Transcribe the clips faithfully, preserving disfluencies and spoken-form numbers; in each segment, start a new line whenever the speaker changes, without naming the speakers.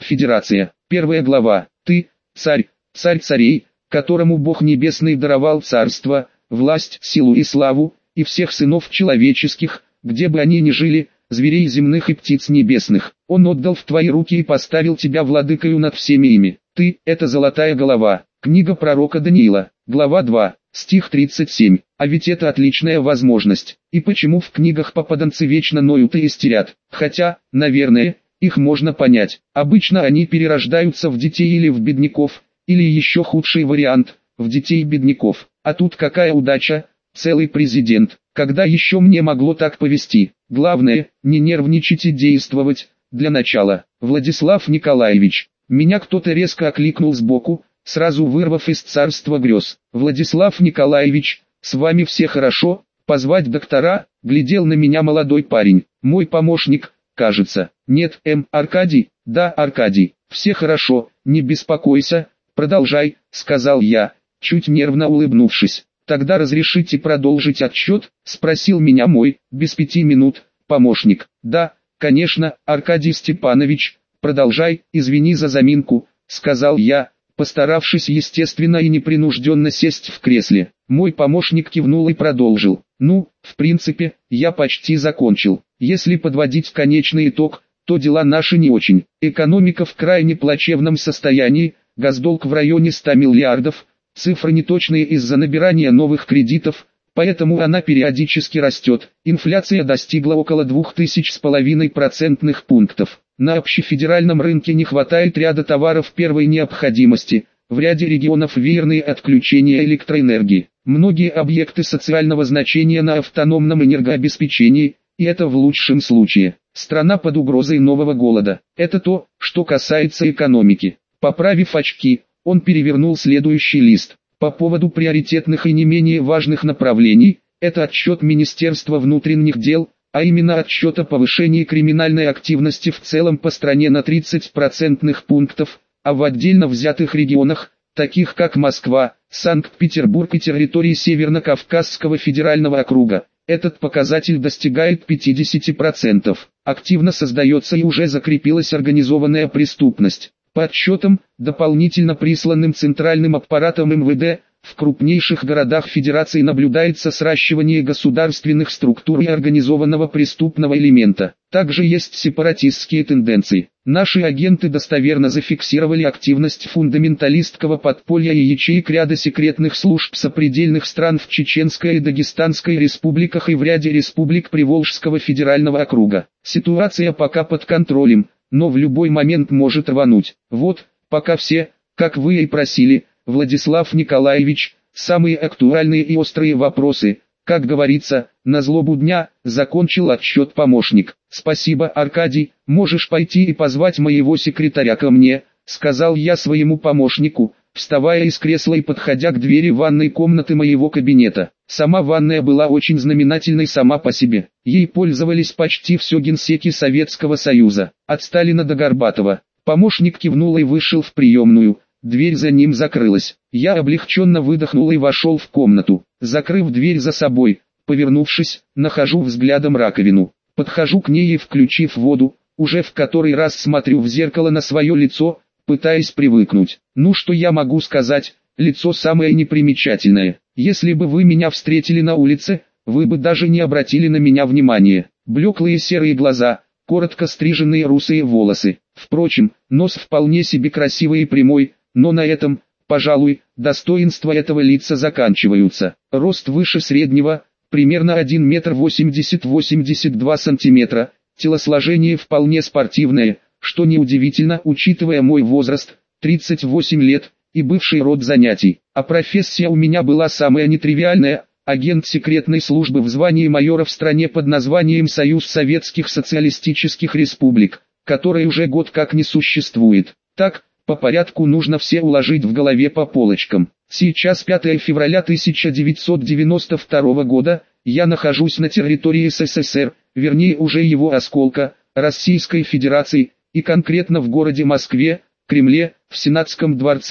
Федерация. Первая глава. Ты, царь, царь царей, которому Бог Небесный даровал царство, власть, силу и славу, и всех сынов человеческих, где бы они ни жили, зверей земных и птиц небесных. Он отдал в твои руки и поставил тебя владыкою над всеми ими. Ты – это золотая голова. Книга пророка Даниила, глава два, стих тридцать семь. А ведь это отличная возможность. И почему в книгах попаданцы вечно ноют и истерят? Хотя, наверное, их можно понять. Обычно они перерождаются в детей или в бедняков, или еще худший вариант – в детей бедняков. А тут какая удача, целый президент. Когда еще мне могло так повести? Главное, не нервничать и действовать. Для начала, Владислав Николаевич, меня кто-то резко окликнул сбоку, сразу вырвав из царства грез. Владислав Николаевич, с вами все хорошо? Позвать доктора? Глядел на меня молодой парень. Мой помощник, кажется. Нет, М. Аркадий, да, Аркадий, все хорошо, не беспокойся, продолжай, сказал я, чуть нервно улыбнувшись. Тогда разрешите продолжить отчет, спросил меня мой, без пяти минут, помощник. Да, конечно, Аркадий Степанович, продолжай, извини за заминку, сказал я, постаравшись естественно и непринужденно сесть в кресле. Мой помощник кивнул и продолжил. Ну, в принципе, я почти закончил. Если подводить конечный итог, то дела наши не очень. Экономика в крайне плачевном состоянии, госдолг в районе ста миллиардов, цифры неточные из-за набирания новых кредитов, поэтому она периодически растет. Инфляция достигла около двух тысяч с половиной процентных пунктов. На общефедеральном рынке не хватает ряда товаров первой необходимости, в ряде регионов веерные отключения электроэнергии. Многие объекты социального значения на автономном энергообеспечении, и это в лучшем случае. Страна под угрозой нового голода. Это то, что касается экономики. Поправив очки, он перевернул следующий лист. По поводу приоритетных и не менее важных направлений, это отчет Министерства внутренних дел, а именно отчет о повышении криминальной активности в целом по стране на тридцать процентных пунктов, а в отдельно взятых регионах, таких как Москва, Санкт-Петербург и территории Северно-Кавказского федерального округа, этот показатель достигает пятидесяти процентов. Активно создается и уже закрепилась организованная преступность. По отчетам, дополнительно присланным центральным аппаратом эм вэ дэ, в крупнейших городах Федерации наблюдается сращивание государственных структур и организованного преступного элемента. Также есть сепаратистские тенденции. Наши агенты достоверно зафиксировали активность фундаменталистского подполья и ячеек ряда секретных служб сопредельных стран в Чеченской и Дагестанской республиках и в ряде республик Приволжского федерального округа. Ситуация пока под контролем, но в любой момент может рвануть. Вот, пока все, как вы и просили, Владислав Николаевич, самые актуальные и острые вопросы, как говорится, на злобу дня, закончил отчет помощник. Спасибо, Аркадий, можешь пойти и позвать моего секретаря ко мне, сказал я своему помощнику, вставая из кресла и подходя к двери ванной комнаты моего кабинета. Сама ванная была очень знаменательной сама по себе. Ей пользовались почти все генсеки Советского Союза, от Сталина до Горбатова. Помощник кивнул и вышел в приемную. Дверь за ним закрылась. Я облегченно выдохнул и вошел в комнату. Закрыв дверь за собой, повернувшись, нахожу взглядом раковину. Подхожу к ней и, включив воду, уже в который раз смотрю в зеркало на свое лицо, пытаясь привыкнуть. Ну что я могу сказать, лицо самое непримечательное. Если бы вы меня встретили на улице, вы бы даже не обратили на меня внимания. Блеклые серые глаза, коротко стриженные русые волосы. Впрочем, нос вполне себе красивый и прямой, но на этом, пожалуй, достоинства этого лица заканчиваются. Рост выше среднего, примерно один метр восемьдесят — восемьдесят два сантиметра, телосложение вполне спортивное, что неудивительно, учитывая мой возраст, тридцать восемь лет, и бывший род занятий. А профессия у меня была самая нетривиальная, агент секретной службы в звании майора в стране под названием Союз Советских Социалистических Республик, который уже год как не существует. Так, по порядку нужно все уложить в голове по полочкам. Сейчас пятое февраля тысяча девятьсот девяносто второго года, я нахожусь на территории эс эс эс эр, вернее уже его осколка, Российской Федерации, и конкретно в городе Москве, Кремле, в Сенатском дворце,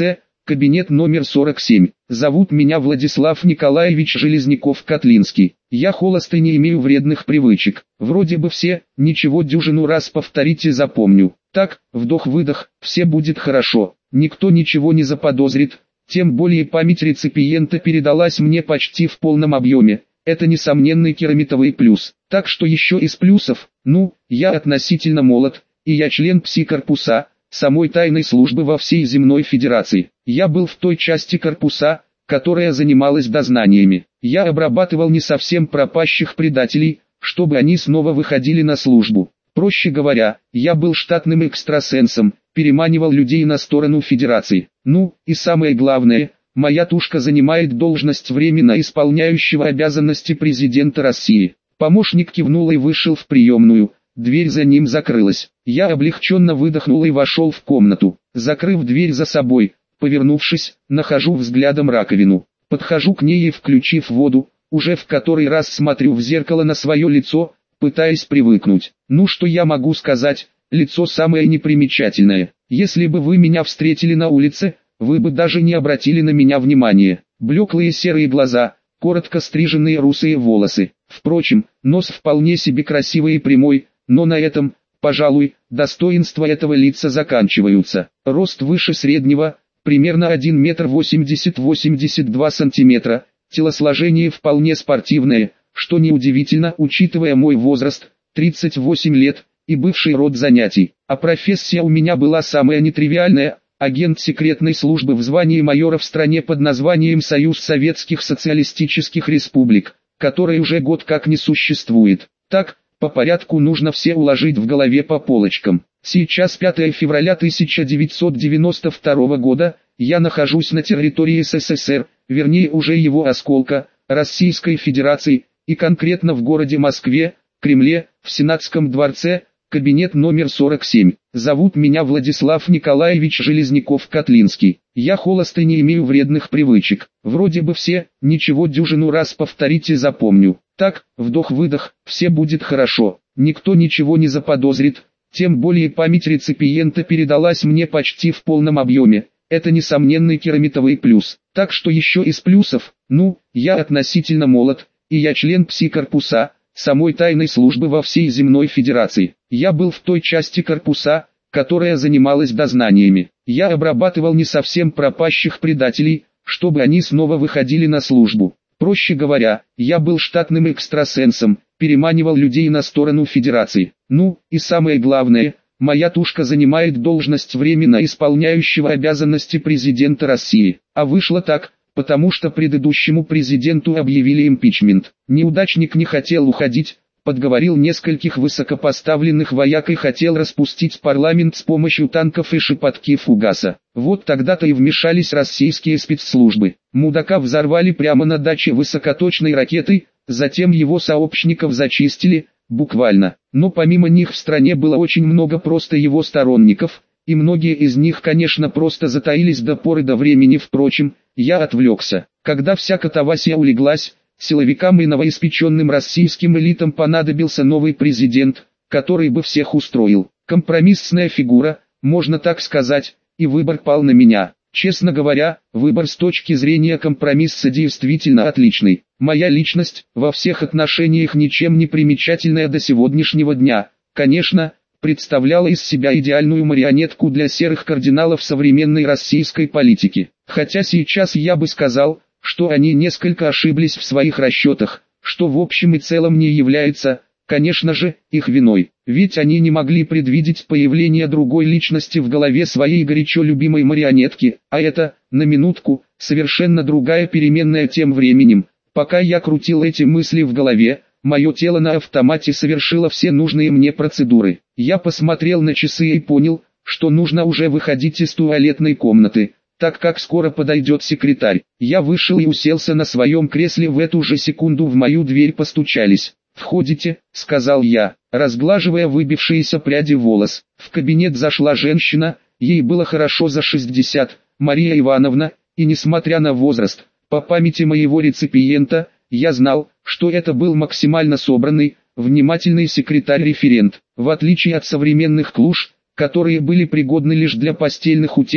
кабинет номер сорок семь. Зовут меня Владислав Николаевич Железняков-Котлинский. Я холост и не имею вредных привычек. Вроде бы все, ничего дюжину раз повторите и запомню. Так, вдох-выдох, все будет хорошо. Никто ничего не заподозрит. Тем более память реципиента передалась мне почти в полном объеме. Это несомненный керамитовый плюс. Так что еще из плюсов, ну, я относительно молод, и я член пси-корпуса, самой тайной службы во всей земной федерации. Я был в той части корпуса, которая занималась дознаниями. Я обрабатывал не совсем пропащих предателей, чтобы они снова выходили на службу. Проще говоря, я был штатным экстрасенсом, переманивал людей на сторону федерации. Ну, и самое главное, моя тушка занимает должность временно исполняющего обязанности президента России. Помощник кивнул и вышел в приемную. Дверь за ним закрылась. Я облегченно выдохнул и вошел в комнату. Закрыв дверь за собой, повернувшись, нахожу взглядом раковину. Подхожу к ней и, включив воду, уже в который раз смотрю в зеркало на свое лицо, пытаясь привыкнуть. Ну что я могу сказать, лицо самое непримечательное. Если бы вы меня встретили на улице, вы бы даже не обратили на меня внимания. Блеклые серые глаза, коротко стриженные русые волосы. Впрочем, нос вполне себе красивый и прямой, но на этом, пожалуй, достоинства этого лица заканчиваются. Рост выше среднего, примерно один метр восемьдесят — восемьдесят два сантиметра, телосложение вполне спортивное, что неудивительно, учитывая мой возраст, тридцать восемь лет, и бывший род занятий. А профессия у меня была самая нетривиальная, агент секретной службы в звании майора в стране под названием Союз Советских Социалистических Республик, который уже год как не существует. Так, по порядку нужно все уложить в голове по полочкам. Сейчас пятое февраля тысяча девятьсот девяносто второго года, я нахожусь на территории СССР, вернее уже его осколка, Российской Федерации, и конкретно в городе Москве, Кремле, в Сенатском дворце, кабинет номер сорок семь. Зовут меня Владислав Николаевич Железняков-Котлинский. Я холост и не имею вредных привычек. Вроде бы все, ничего дюжину раз повторите и запомню. Так, вдох-выдох, все будет хорошо. Никто ничего не заподозрит. Тем более память реципиента передалась мне почти в полном объеме. Это несомненный керамитовый плюс. Так что еще из плюсов, ну, я относительно молод, и я член пси-корпуса, самой тайной службы во всей земной федерации. Я был в той части корпуса, которая занималась дознаниями. Я обрабатывал не совсем пропащих предателей, чтобы они снова выходили на службу. Проще говоря, я был штатным экстрасенсом, переманивал людей на сторону федерации. Ну, и самое главное, моя тушка занимает должность временно исполняющего обязанности президента России. А вышло так, потому что предыдущему президенту объявили импичмент. Неудачник не хотел уходить, подговорил нескольких высокопоставленных вояк и хотел распустить парламент с помощью танков и шепотки фугаса. Вот тогда-то и вмешались российские спецслужбы. Мудака взорвали прямо на даче высокоточной ракетой, затем его сообщников зачистили, буквально. Но помимо них в стране было очень много просто его сторонников, и многие из них, конечно, просто затаились до поры до времени. Впрочем, я отвлекся. Когда вся катавасия улеглась, силовикам и новоиспеченным российским элитам понадобился новый президент, который бы всех устроил. Компромиссная фигура, можно так сказать, и выбор пал на меня. Честно говоря, выбор с точки зрения компромисса действительно отличный. Моя личность, во всех отношениях ничем не примечательная до сегодняшнего дня, конечно, представляла из себя идеальную марионетку для серых кардиналов современной российской политики. Хотя сейчас я бы сказал, что они несколько ошиблись в своих расчетах, что в общем и целом не является, конечно же, их виной. Ведь они не могли предвидеть появление другой личности в голове своей горячо любимой марионетки, а это, на минутку, совершенно другая переменная тем временем. Пока я крутил эти мысли в голове, мое тело на автомате совершило все нужные мне процедуры. Я посмотрел на часы и понял, что нужно уже выходить из туалетной комнаты, так как скоро подойдет секретарь. Я вышел и уселся на своем кресле. В эту же секунду в мою дверь постучались. «Входите», — сказал я, разглаживая выбившиеся пряди волос. В кабинет зашла женщина, ей было хорошо за шестьдесят, Мария Ивановна, и несмотря на возраст, по памяти моего реципиента, я знал, что это был максимально собранный, внимательный секретарь-референт. В отличие от современных клуш, которые были пригодны лишь для постельных утех,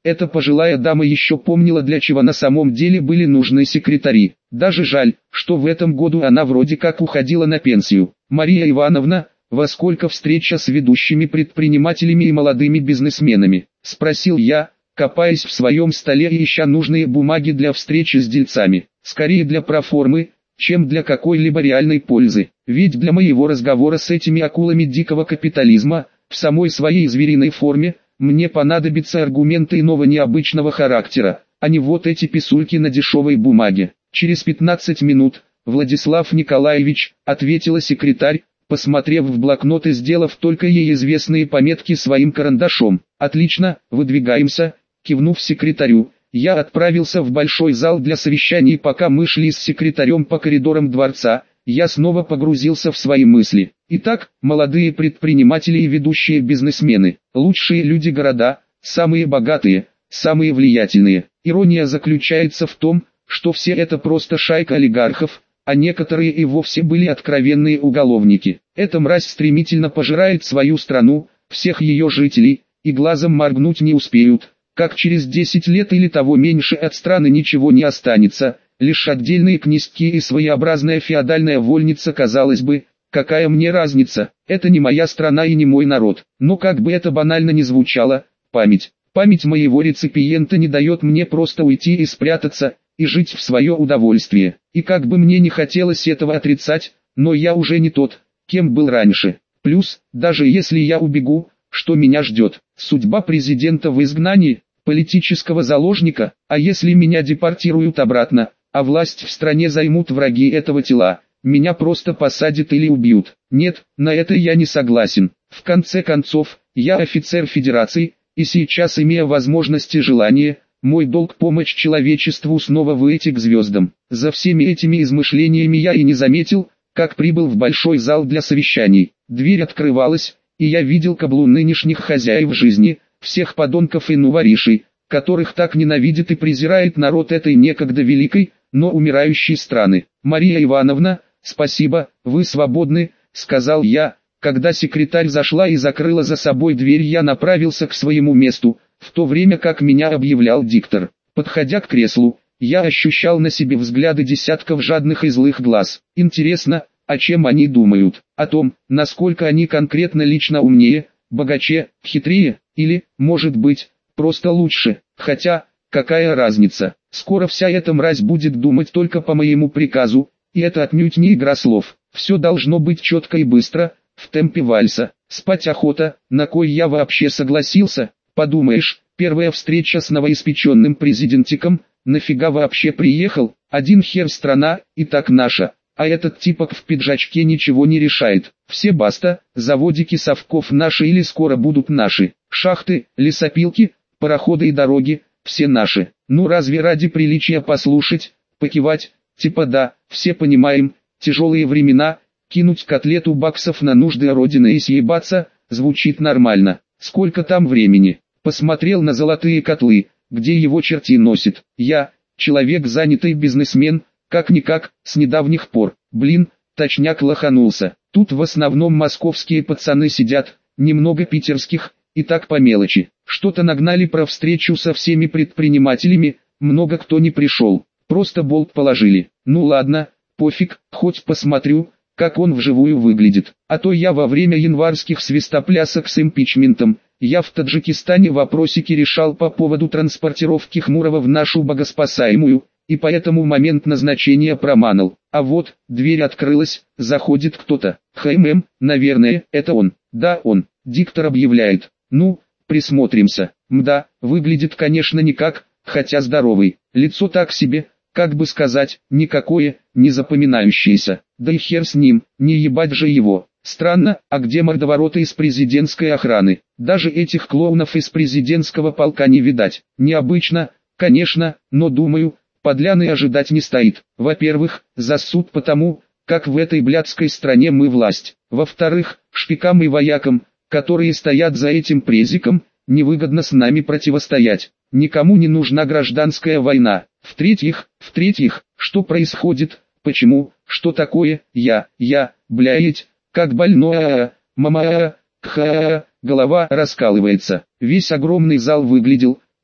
Эта пожилая дама еще помнила, для чего на самом деле были нужны секретари. Даже жаль, что в этом году она вроде как уходила на пенсию. Мария Ивановна, во сколько встреча с ведущими предпринимателями и молодыми бизнесменами? Спросил я, копаясь в своем столе и ища нужные бумаги для встречи с дельцами. Скорее для проформы, чем для какой-либо реальной пользы. Ведь для моего разговора с этими акулами дикого капитализма, в самой своей звериной форме, мне понадобятся аргументы иного необычного характера, а не вот эти писульки на дешевой бумаге. Через пятнадцать минут, Владислав Николаевич, ответила секретарь, посмотрев в блокнот и сделав только ей известные пометки своим карандашом. Отлично, выдвигаемся, кивнув секретарю. Я отправился в большой зал для совещаний. Пока мы шли с секретарем по коридорам дворца, я снова погрузился в свои мысли. Итак, молодые предприниматели и ведущие бизнесмены, лучшие люди города, самые богатые, самые влиятельные. Ирония заключается в том, что все это просто шайка олигархов, а некоторые и вовсе были откровенные уголовники. Эта мразь стремительно пожирает свою страну, всех ее жителей, и глазом моргнуть не успеют, как через десять лет или того меньше от страны ничего не останется, лишь отдельные князьки и своеобразная феодальная вольница. Казалось бы, какая мне разница, это не моя страна и не мой народ. Но как бы это банально ни звучало, память, память моего реципиента не дает мне просто уйти и спрятаться, и жить в свое удовольствие. И как бы мне не хотелось этого отрицать, но я уже не тот, кем был раньше. Плюс, даже если я убегу, что меня ждет? Судьба президента в изгнании, политического заложника, а если меня депортируют обратно, а власть в стране займут враги этого тела, меня просто посадят или убьют. Нет, на это я не согласен. В конце концов, я офицер Федерации, и сейчас, имея возможность и желание, мой долг помочь человечеству снова выйти к звездам. За всеми этими измышлениями я и не заметил, как прибыл в большой зал для совещаний. Дверь открывалась, и я видел каблу нынешних хозяев жизни, всех подонков и нуворишей, которых так ненавидит и презирает народ этой некогда великой, но умирающей страны. «Мария Ивановна, спасибо, вы свободны», — сказал я. Когда секретарь зашла и закрыла за собой дверь, я направился к своему месту, в то время как меня объявлял диктор. Подходя к креслу, я ощущал на себе взгляды десятков жадных и злых глаз. Интересно, о чем они думают? О том, насколько они конкретно лично умнее, богаче, хитрее, или, может быть, просто лучше. Хотя, какая разница? Скоро вся эта мразь будет думать только по моему приказу, и это отнюдь не игра слов. Все должно быть четко и быстро, в темпе вальса. Спать охота, на кой я вообще согласился? Подумаешь, первая встреча с новоиспеченным президентиком, нафига вообще приехал? Один хер страна, и так наша. А этот типок в пиджачке ничего не решает. Все баста, заводики совков наши или скоро будут наши. Шахты, лесопилки, пароходы и дороги, все наши. Ну разве ради приличия послушать, покивать, типа да, все понимаем, тяжелые времена, кинуть котлету баксов на нужды Родины и съебаться, звучит нормально. Сколько там времени? Посмотрел на золотые котлы, где его черти носит. Я, человек занятый бизнесмен, как-никак, с недавних пор. Блин, точняк лоханулся. Тут в основном московские пацаны сидят, немного питерских, и так по мелочи. Что-то нагнали про встречу со всеми предпринимателями, много кто не пришел. Просто болт положили. Ну ладно, пофиг, хоть посмотрю, как он вживую выглядит. А то я во время январских свистоплясок с импичментом, я в Таджикистане вопросики решал по поводу транспортировки Хмурого в нашу богоспасаемую, и поэтому момент назначения проманал. А вот, дверь открылась, заходит кто-то. ХММ, наверное, это он. Да, он. Диктор объявляет. Ну, присмотримся. Мда, выглядит конечно никак, хотя здоровый. Лицо так себе, как бы сказать, никакое, не запоминающееся. Да и хер с ним, не ебать же его. Странно, а где мордовороты из президентской охраны? Даже этих клоунов из президентского полка не видать. Необычно, конечно, но думаю, подляны ожидать не стоит. Во-первых, за суд потому, как в этой блядской стране мы власть. Во-вторых, шпикам и воякам, которые стоят за этим презиком, невыгодно с нами противостоять. Никому не нужна гражданская война. В-третьих, в-третьих, что происходит, почему, что такое, я, я, блядь, как больное, мама, кха, голова раскалывается. Весь огромный зал выглядел,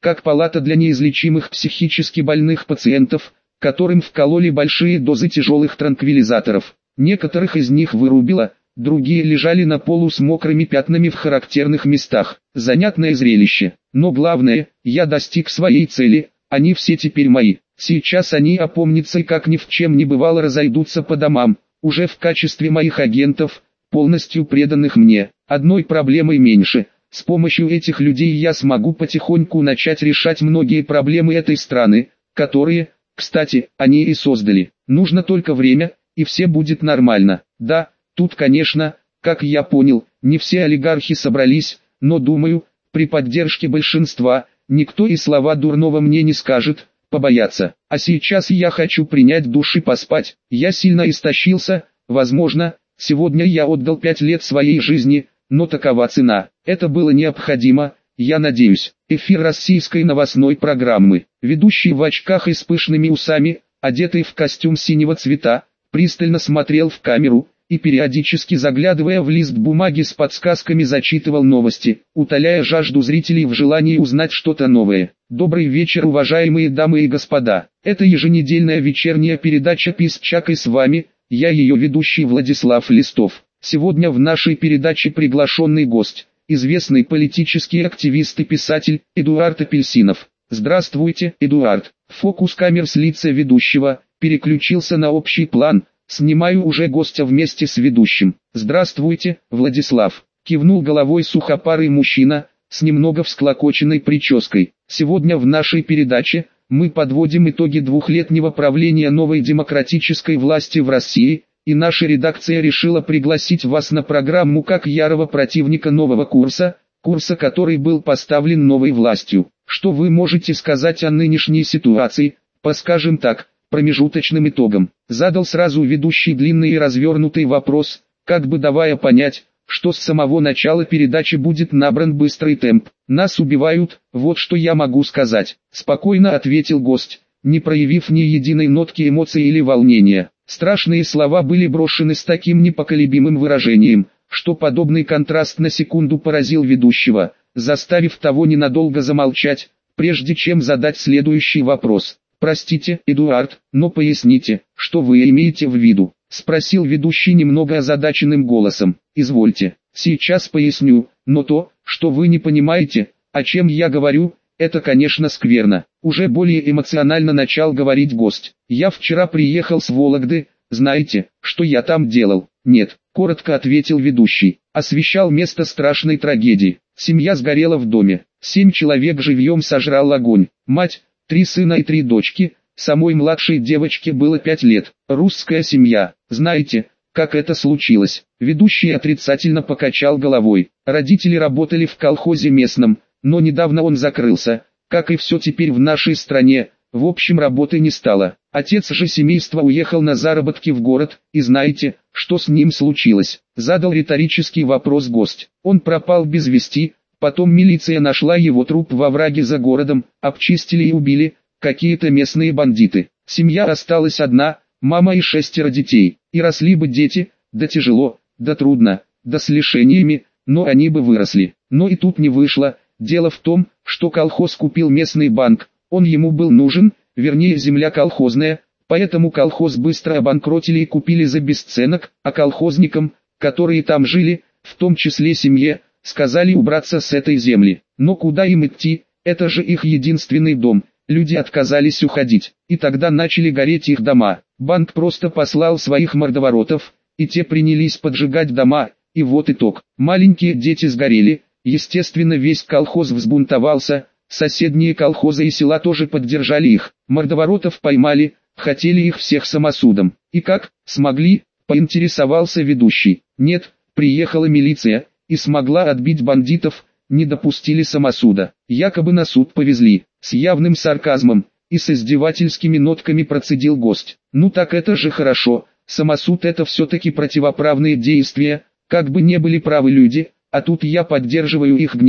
как палата для неизлечимых психически больных пациентов, которым вкололи большие дозы тяжелых транквилизаторов. Некоторых из них вырубило, другие лежали на полу с мокрыми пятнами в характерных местах. Занятное зрелище. Но главное, я достиг своей цели, они все теперь мои. Сейчас они опомнятся и как ни в чем не бывало разойдутся по домам, уже в качестве моих агентов, полностью преданных мне. Одной проблемой меньше. С помощью этих людей я смогу потихоньку начать решать многие проблемы этой страны, которые, кстати, они и создали. Нужно только время, и все будет нормально. Да, тут, конечно, как я понял, не все олигархи собрались, но думаю, при поддержке большинства, никто и слова дурного мне не скажет, побояться. А сейчас я хочу принять душ и поспать. Я сильно истощился, возможно, сегодня я отдал пять лет своей жизни, но такова цена. Это было необходимо, я надеюсь. Эфир российской новостной программы. Ведущий в очках и с пышными усами, одетый в костюм синего цвета, пристально смотрел в камеру и периодически заглядывая в лист бумаги с подсказками зачитывал новости, утоляя жажду зрителей в желании узнать что-то новое. Добрый вечер, уважаемые дамы и господа. Это еженедельная вечерняя передача «Писчак» и с вами, я ее ведущий Владислав Листов. Сегодня в нашей передаче приглашенный гость, известный политический активист и писатель Эдуард Апельсинов. Здравствуйте, Эдуард. Фокус камер с лица ведущего переключился на общий план. Снимаю уже гостя вместе с ведущим. Здравствуйте, Владислав. Кивнул головой сухопарый мужчина с немного всклокоченной прической. Сегодня в нашей передаче мы подводим итоги двухлетнего правления новой демократической власти в России, и наша редакция решила пригласить вас на программу как ярого противника нового курса, курса, который был поставлен новой властью. Что вы можете сказать о нынешней ситуации, по, скажем так, промежуточным итогам? Задал сразу ведущий длинный и развернутый вопрос, как бы давая понять, что с самого начала передачи будет набран быстрый темп. Нас убивают, вот что я могу сказать. Спокойно ответил гость, не проявив ни единой нотки эмоций или волнения. Страшные слова были брошены с таким непоколебимым выражением, что подобный контраст на секунду поразил ведущего, заставив того ненадолго замолчать, прежде чем задать следующий вопрос. «Простите, Эдуард, но поясните, что вы имеете в виду?» — спросил ведущий немного озадаченным голосом. «Извольте, сейчас поясню, но то, что вы не понимаете, о чем я говорю, это, конечно, скверно». Уже более эмоционально начал говорить гость. «Я вчера приехал с Вологды, знаете, что я там делал?» «Нет», — коротко ответил ведущий. «Освещал место страшной трагедии. Семья сгорела в доме. Семь человек живьем сожрал огонь. Мать, три сына и три дочки, самой младшей девочке было пять лет. Русская семья. Знаете, как это случилось?» Ведущий отрицательно покачал головой. «Родители работали в колхозе местном, но недавно он закрылся, как и все теперь в нашей стране, в общем работы не стало. Отец же семейства уехал на заработки в город, и знаете, что с ним случилось?» Задал риторический вопрос гость. «Он пропал без вести, потом милиция нашла его труп во овраге за городом, обчистили и убили, какие-то местные бандиты. Семья осталась одна, мама и шестеро детей, и росли бы дети, да тяжело, да трудно, да с лишениями, но они бы выросли. Но и тут не вышло. Дело в том, что колхоз купил местный банк, он ему был нужен, вернее земля колхозная, поэтому колхоз быстро обанкротили и купили за бесценок, а колхозникам, которые там жили, в том числе семье, сказали убраться с этой земли. Но куда им идти, это же их единственный дом, люди отказались уходить, и тогда начали гореть их дома. Банк просто послал своих мордоворотов, и те принялись поджигать дома, и вот итог. Маленькие дети сгорели. Естественно, весь колхоз взбунтовался, соседние колхозы и села тоже поддержали их. Мордоворотов поймали, хотели их всех самосудом. И как, смогли, поинтересовался ведущий. Нет, приехала милиция, и смогла отбить бандитов, не допустили самосуда. Якобы на суд повезли, с явным сарказмом, и с издевательскими нотками процедил гость. Ну так это же хорошо, самосуд это все-таки противоправные действия, как бы не были правы люди. А тут я поддерживаю их гнев,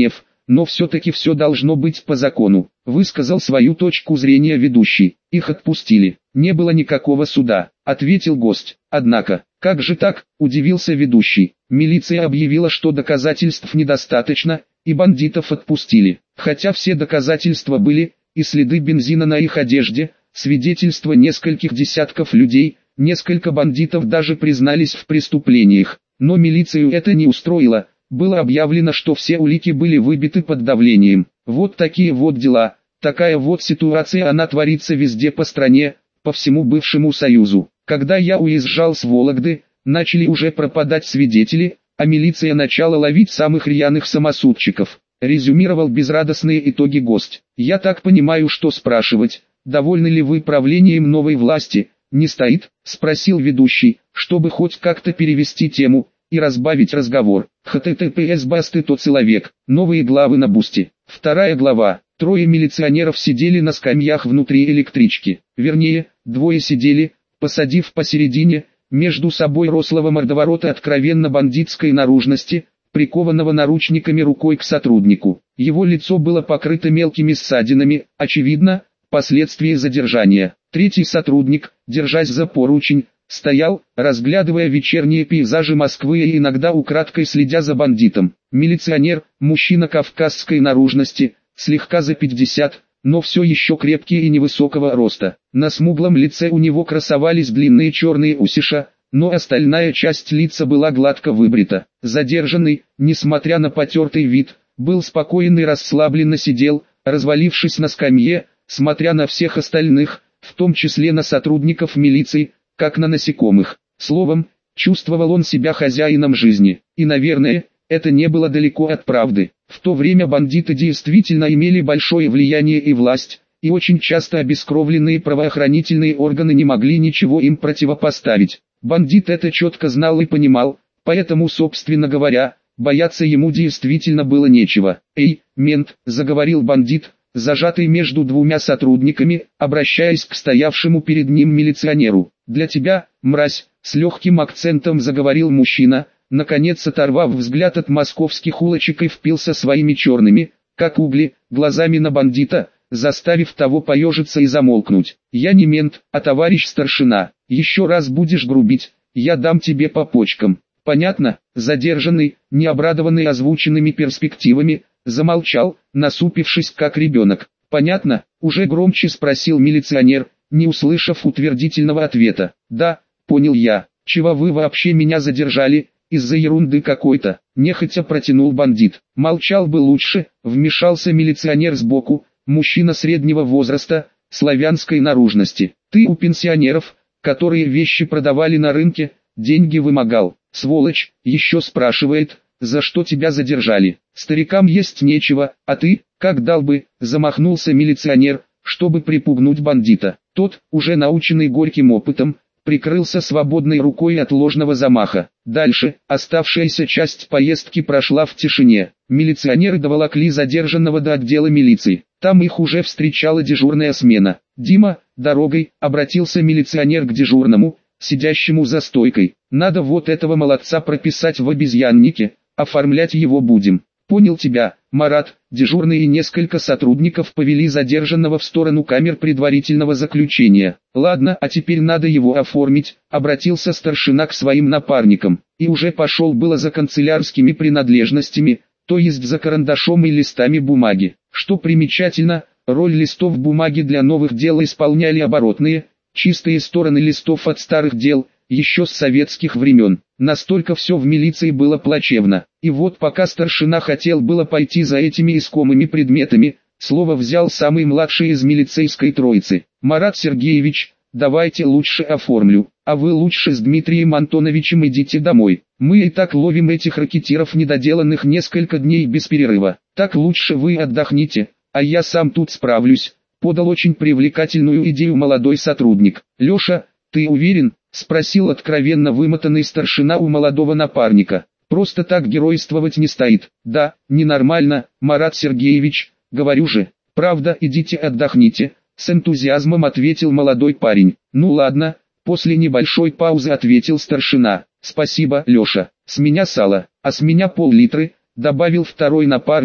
но все-таки все должно быть по закону, высказал свою точку зрения ведущий. Их отпустили. Не было никакого суда, ответил гость. Однако, как же так, удивился ведущий. Милиция объявила, что доказательств недостаточно, и бандитов отпустили. Хотя все доказательства были, и следы бензина на их одежде, свидетельства нескольких десятков людей, несколько бандитов даже признались в преступлениях. Но милицию это не устроило. Было объявлено, что все улики были выбиты под давлением. Вот такие вот дела, такая вот ситуация, она творится везде по стране, по всему бывшему Союзу. Когда я уезжал с Вологды, начали уже пропадать свидетели, а милиция начала ловить самых рьяных самосудчиков. Резюмировал безрадостные итоги гость. Я так понимаю, что спрашивать, довольны ли вы правлением новой власти, не стоит, спросил ведущий, чтобы хоть как-то перевести тему и разбавить разговор. https басты тот человек. Новые главы на Бусти. Вторая глава. Трое милиционеров сидели на скамьях внутри электрички. Вернее, двое сидели, посадив посередине, между собой рослого мордоворота откровенно бандитской наружности, прикованного наручниками рукой к сотруднику. Его лицо было покрыто мелкими ссадинами, очевидно, последствия задержания. Третий сотрудник, держась за поручень, стоял, разглядывая вечерние пейзажи Москвы и иногда украдкой следя за бандитом. Милиционер, мужчина кавказской наружности, слегка за пятьдесят, но все еще крепкий и невысокого роста. На смуглом лице у него красовались длинные черные усиша, но остальная часть лица была гладко выбрита. Задержанный, несмотря на потертый вид, был спокоен и расслабленно сидел, развалившись на скамье, смотря на всех остальных, в том числе на сотрудников милиции, как на насекомых. Словом, чувствовал он себя хозяином жизни. И, наверное, это не было далеко от правды. В то время бандиты действительно имели большое влияние и власть, и очень часто обескровленные правоохранительные органы не могли ничего им противопоставить. Бандит это четко знал и понимал, поэтому, собственно говоря, бояться ему действительно было нечего. «Эй, мент», — заговорил бандит, зажатый между двумя сотрудниками, обращаясь к стоявшему перед ним милиционеру. «Для тебя, мразь», — с легким акцентом заговорил мужчина, наконец оторвав взгляд от московских улочек и впился своими черными, как угли, глазами на бандита, заставив того поежиться и замолкнуть. «Я не мент, а товарищ старшина. Еще раз будешь грубить, я дам тебе по почкам». «Понятно?» Задержанный, не обрадованный озвученными перспективами, замолчал, насупившись как ребенок. «Понятно?» — уже громче спросил милиционер, не услышав утвердительного ответа. «Да, понял я. Чего вы вообще меня задержали? Из-за ерунды какой-то», — нехотя протянул бандит. «Молчал бы лучше», — вмешался милиционер сбоку, мужчина среднего возраста, славянской наружности. «Ты у пенсионеров, которые вещи продавали на рынке, деньги вымогал. Сволочь, еще спрашивает, за что тебя задержали. Старикам есть нечего, а ты, как дал бы», — замахнулся милиционер, чтобы припугнуть бандита. Тот, уже наученный горьким опытом, прикрылся свободной рукой от ложного замаха. Дальше, оставшаяся часть поездки прошла в тишине. Милиционеры доволокли задержанного до отдела милиции. Там их уже встречала дежурная смена. «Дима, дорогой», — обратился милиционер к дежурному, сидящему за стойкой. «Надо вот этого молодца прописать в обезьяннике, оформлять его будем». «Понял тебя, Марат». Дежурный и несколько сотрудников повели задержанного в сторону камер предварительного заключения. «Ладно, а теперь надо его оформить», — обратился старшина к своим напарникам. И уже пошел было за канцелярскими принадлежностями, то есть за карандашом и листами бумаги. Что примечательно, роль листов бумаги для новых дел исполняли оборотные, чистые стороны листов от старых дел, еще с советских времен. Настолько все в милиции было плачевно. И вот пока старшина хотел было пойти за этими искомыми предметами, слово взял самый младший из милицейской троицы. «Марат Сергеевич, давайте лучше оформлю, а вы лучше с Дмитрием Антоновичем идите домой. Мы и так ловим этих ракетиров недоделанных несколько дней без перерыва. Так лучше вы отдохните, а я сам тут справлюсь», — подал очень привлекательную идею молодой сотрудник. «Леша, ты уверен?» — спросил откровенно вымотанный старшина у молодого напарника. «Просто так геройствовать не стоит». «Да, ненормально, Марат Сергеевич, говорю же. Правда, идите отдохните», — с энтузиазмом ответил молодой парень. «Ну ладно», — после небольшой паузы ответил старшина. «Спасибо, Леша. С меня сало, а с меня пол-литры», — добавил второй напарник,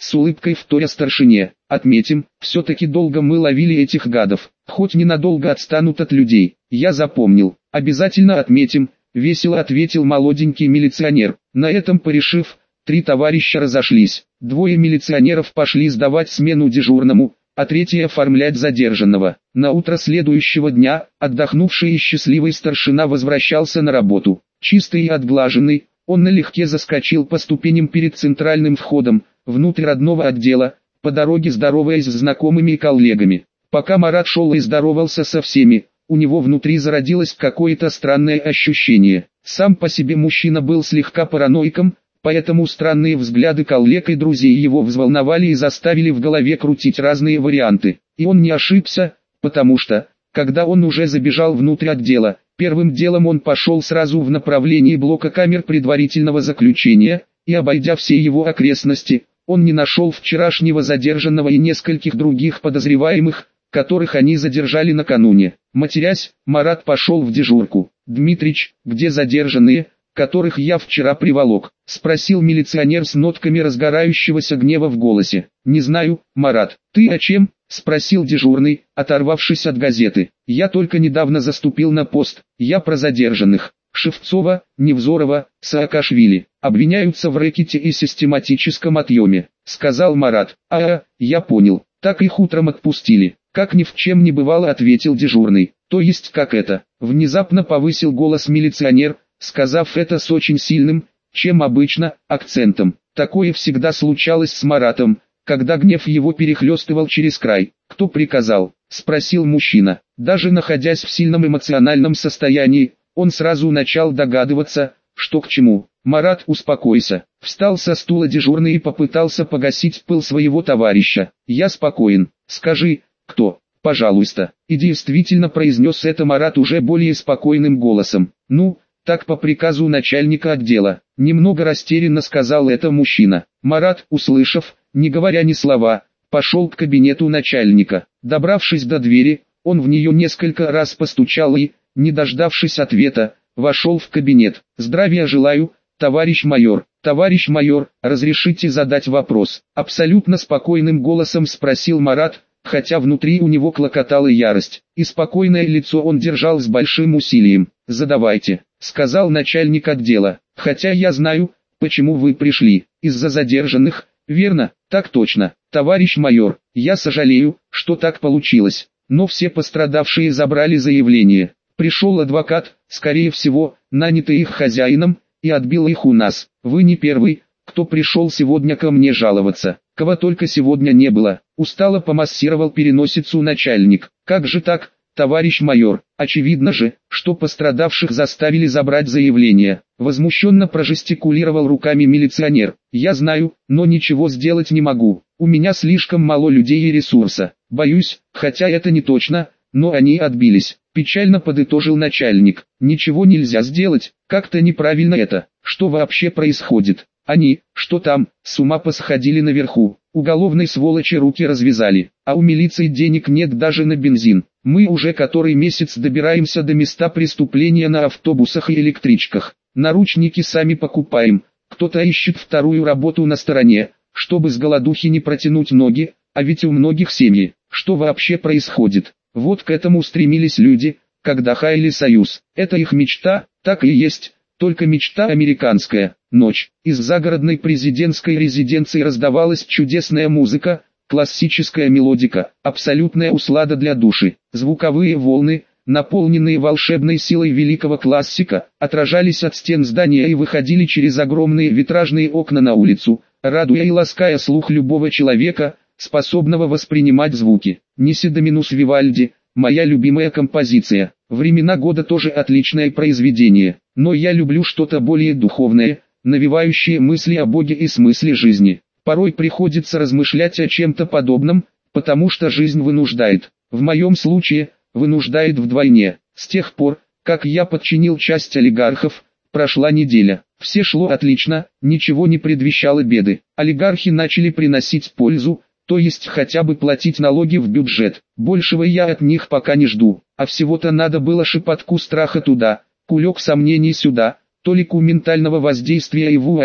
с улыбкой вторя старшине. Отметим, все-таки долго мы ловили этих гадов, хоть ненадолго отстанут от людей. Я запомнил. Обязательно отметим, весело ответил молоденький милиционер. На этом порешив, три товарища разошлись. Двое милиционеров пошли сдавать смену дежурному, а третий оформлять задержанного. На утро следующего дня, отдохнувший и счастливый старшина возвращался на работу. Чистый и отглаженный, он налегке заскочил по ступеням перед центральным входом, внутрь родного отдела, по дороге здороваясь с знакомыми и коллегами. Пока Марат шел и здоровался со всеми, у него внутри зародилось какое-то странное ощущение. Сам по себе мужчина был слегка параноиком, поэтому странные взгляды коллег и друзей его взволновали и заставили в голове крутить разные варианты. И он не ошибся, потому что, когда он уже забежал внутрь отдела, первым делом он пошел сразу в направлении блока камер предварительного заключения, и обойдя все его окрестности, он не нашел вчерашнего задержанного и нескольких других подозреваемых, которых они задержали накануне. Матерясь, Марат пошел в дежурку. «Дмитрич, где задержанные, которых я вчера приволок?» — спросил милиционер с нотками разгорающегося гнева в голосе. «Не знаю, Марат, ты о чем?» — спросил дежурный, оторвавшись от газеты. «Я только недавно заступил на пост, я про задержанных. Шевцова, Невзорова, Саакашвили обвиняются в рэкете и систематическом отъеме», — сказал Марат. «А, я понял, так их утром отпустили». «Как ни в чем не бывало», — ответил дежурный. «То есть как это?» — внезапно повысил голос милиционер, сказав это с очень сильным, чем обычно, акцентом. Такое всегда случалось с Маратом, когда гнев его перехлестывал через край. «Кто приказал?» — спросил мужчина. Даже находясь в сильном эмоциональном состоянии, он сразу начал догадываться, что к чему. «Марат, успокойся», — встал со стула дежурный и попытался погасить пыл своего товарища. «Я спокоен. Скажи, кто?» «Пожалуйста». И действительно произнес это Марат уже более спокойным голосом. «Ну, так по приказу начальника отдела», — немного растерянно сказал это мужчина. Марат, услышав, не говоря ни слова, пошел к кабинету начальника. Добравшись до двери, он в нее несколько раз постучал и, не дождавшись ответа, вошел в кабинет. «Здравия желаю, товарищ майор». «Товарищ майор, разрешите задать вопрос?» — абсолютно спокойным голосом спросил Марат, хотя внутри у него клокотала ярость, и спокойное лицо он держал с большим усилием. «Задавайте», — сказал начальник отдела. «Хотя я знаю, почему вы пришли. Из-за задержанных, верно?» «Так точно, товарищ майор. Я сожалею, что так получилось, но все пострадавшие забрали заявление. Пришел адвокат, скорее всего, нанятый их хозяином, и отбил их у нас. Вы не первый, кто пришел сегодня ко мне жаловаться. Кого только сегодня не было». Устало помассировал переносицу начальник. «Как же так, товарищ майор? Очевидно же, что пострадавших заставили забрать заявление». Возмущенно прожестикулировал руками милиционер. «Я знаю, но ничего сделать не могу. У меня слишком мало людей и ресурса. Боюсь, хотя это не точно, но они отбились». Печально подытожил начальник. «Ничего нельзя сделать, как-то неправильно это. Что вообще происходит? Они, что там, с ума посходили наверху. Уголовной сволочи руки развязали, а у милиции денег нет даже на бензин. Мы уже который месяц добираемся до места преступления на автобусах и электричках. Наручники сами покупаем. Кто-то ищет вторую работу на стороне, чтобы с голодухи не протянуть ноги, а ведь у многих семьи. Что вообще происходит? Вот к этому стремились люди, когда хаяли союз. Это их мечта, так и есть, только мечта американская. Ночь. Из загородной президентской резиденции раздавалась чудесная музыка, классическая мелодика, абсолютная услада для души. Звуковые волны, наполненные волшебной силой великого классика, отражались от стен здания и выходили через огромные витражные окна на улицу, радуя и лаская слух любого человека, способного воспринимать звуки. «Неси Доминус Вивальди», моя любимая композиция. Времена года тоже отличное произведение, но я люблю что-то более духовное, навевающее мысли о Боге и смысле жизни. Порой приходится размышлять о чем-то подобном, потому что жизнь вынуждает. В моем случае, вынуждает вдвойне. С тех пор, как я подчинил часть олигархов, прошла неделя. Все шло отлично, ничего не предвещало беды. Олигархи начали приносить пользу, то есть хотя бы платить налоги в бюджет. Большего я от них пока не жду, а всего-то надо было шепотку страха туда, кулек сомнений сюда, толику ментального воздействия и вуаля,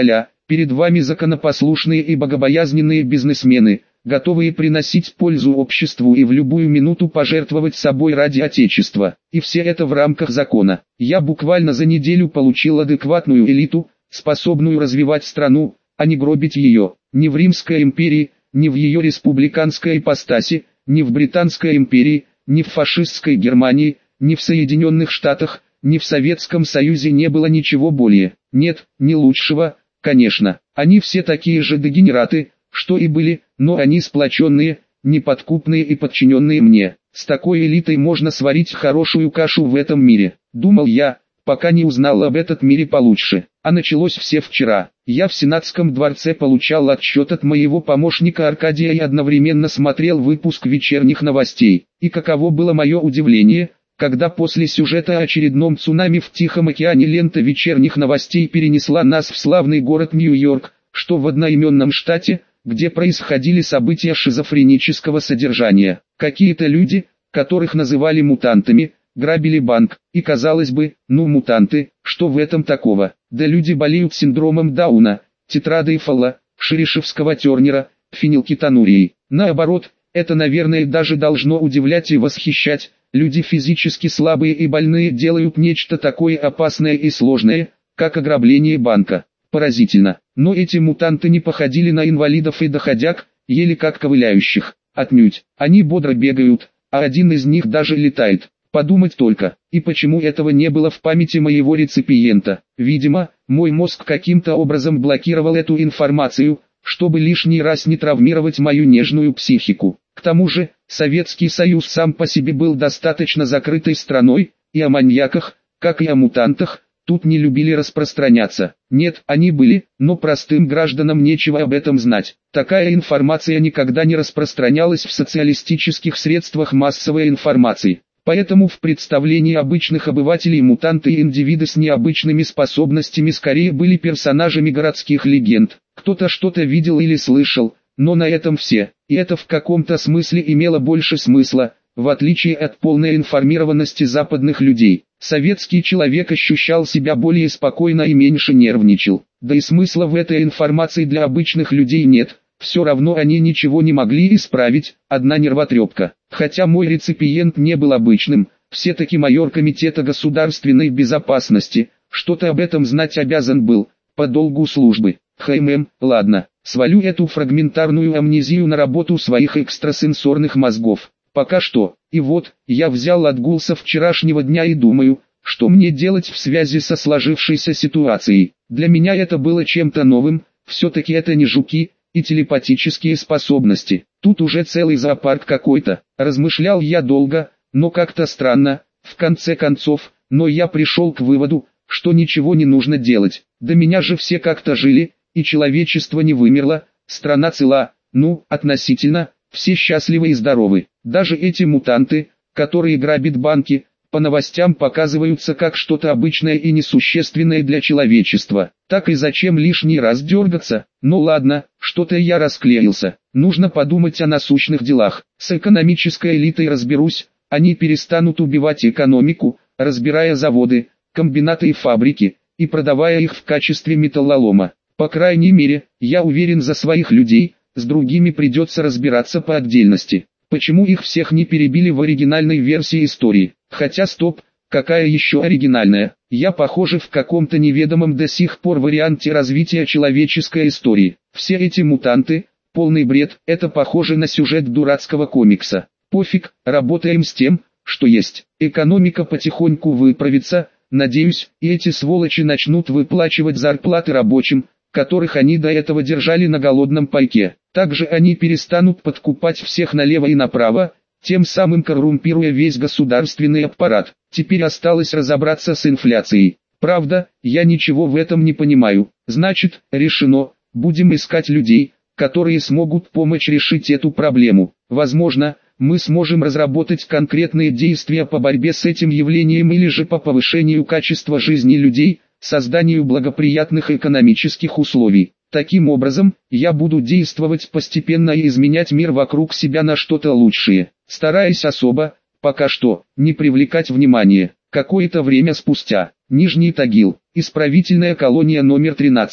Перед вами законопослушные и богобоязненные бизнесмены, готовые приносить пользу обществу и в любую минуту пожертвовать собой ради Отечества. И все это в рамках закона. Я буквально за неделю получил адекватную элиту, способную развивать страну, а не гробить ее. Ни в Римской империи, ни в ее республиканской ипостаси, ни в Британской империи, ни в фашистской Германии, ни в Соединенных Штатах, ни в Советском Союзе не было ничего более. Нет, не лучшего, конечно. Они все такие же дегенераты, что и были, но они сплоченные, неподкупные и подчиненные мне. С такой элитой можно сварить хорошую кашу в этом мире, думал я, пока не узнал об этом мире получше. А началось все вчера. Я в Сенатском дворце получал отчет от моего помощника Аркадия и одновременно смотрел выпуск вечерних новостей. И каково было мое удивление, когда после сюжета о очередном цунами в Тихом океане лента вечерних новостей перенесла нас в славный город Нью-Йорк, что в одноименном штате, где происходили события шизофренического содержания. Какие-то люди, которых называли мутантами, грабили банк, и казалось бы, ну мутанты, что в этом такого? Да люди болеют синдромом Дауна, тетрадофилла, шеришевского тернера, фенилкетонурией. Наоборот, это наверное даже должно удивлять и восхищать. Люди физически слабые и больные делают нечто такое опасное и сложное, как ограбление банка. Поразительно, но эти мутанты не походили на инвалидов и доходяг, еле как ковыляющих. Отнюдь, они бодро бегают, а один из них даже летает. Подумать только, и почему этого не было в памяти моего реципиента? Видимо, мой мозг каким-то образом блокировал эту информацию, чтобы лишний раз не травмировать мою нежную психику. К тому же, Советский Союз сам по себе был достаточно закрытой страной, и о маньяках, как и о мутантах, тут не любили распространяться. Нет, они были, но простым гражданам нечего об этом знать. Такая информация никогда не распространялась в социалистических средствах массовой информации. Поэтому в представлении обычных обывателей мутанты и индивиды с необычными способностями скорее были персонажами городских легенд. Кто-то что-то видел или слышал, но на этом все. И это в каком-то смысле имело больше смысла, в отличие от полной информированности западных людей. Советский человек ощущал себя более спокойно и меньше нервничал. Да и смысла в этой информации для обычных людей нет. Все равно они ничего не могли исправить, одна нервотрепка. Хотя мой реципиент не был обычным, все-таки майор Комитета государственной безопасности, что-то об этом знать обязан был, по долгу службы. Хм, ладно, свалю эту фрагментарную амнезию на работу своих экстрасенсорных мозгов. Пока что, и вот, я взял отгул со вчерашнего дня и думаю, что мне делать в связи со сложившейся ситуацией. Для меня это было чем-то новым, все-таки это не жуки и телепатические способности. Тут уже целый зоопарк какой-то. Размышлял я долго, но как-то странно, в конце концов, но я пришел к выводу, что ничего не нужно делать. До меня же все как-то жили, и человечество не вымерло, страна цела, ну, относительно, все счастливы и здоровы. Даже эти мутанты, которые грабят банки, по новостям показываются как что-то обычное и несущественное для человечества. Так и зачем лишний раз дергаться? Ну ладно, что-то я расклеился. Нужно подумать о насущных делах. С экономической элитой разберусь, они перестанут убивать экономику, разбирая заводы, комбинаты и фабрики, и продавая их в качестве металлолома. По крайней мере, я уверен за своих людей, с другими придется разбираться по отдельности. Почему их всех не перебили в оригинальной версии истории? Хотя стоп, какая еще оригинальная? Я похоже в каком-то неведомом до сих пор варианте развития человеческой истории. Все эти мутанты, полный бред, это похоже на сюжет дурацкого комикса. Пофиг, работаем с тем, что есть. Экономика потихоньку выправится, надеюсь, и эти сволочи начнут выплачивать зарплаты рабочим, которых они до этого держали на голодном пайке. Также они перестанут подкупать всех налево и направо, тем самым коррумпируя весь государственный аппарат. Теперь осталось разобраться с инфляцией. Правда, я ничего в этом не понимаю. Значит, решено, будем искать людей, которые смогут помочь решить эту проблему. Возможно, мы сможем разработать конкретные действия по борьбе с этим явлением или же по повышению качества жизни людей, созданию благоприятных экономических условий. Таким образом, я буду действовать постепенно и изменять мир вокруг себя на что-то лучшее, стараясь особо, пока что, не привлекать внимание. Какое-то время спустя, Нижний Тагил, исправительная колония номер тринадцать.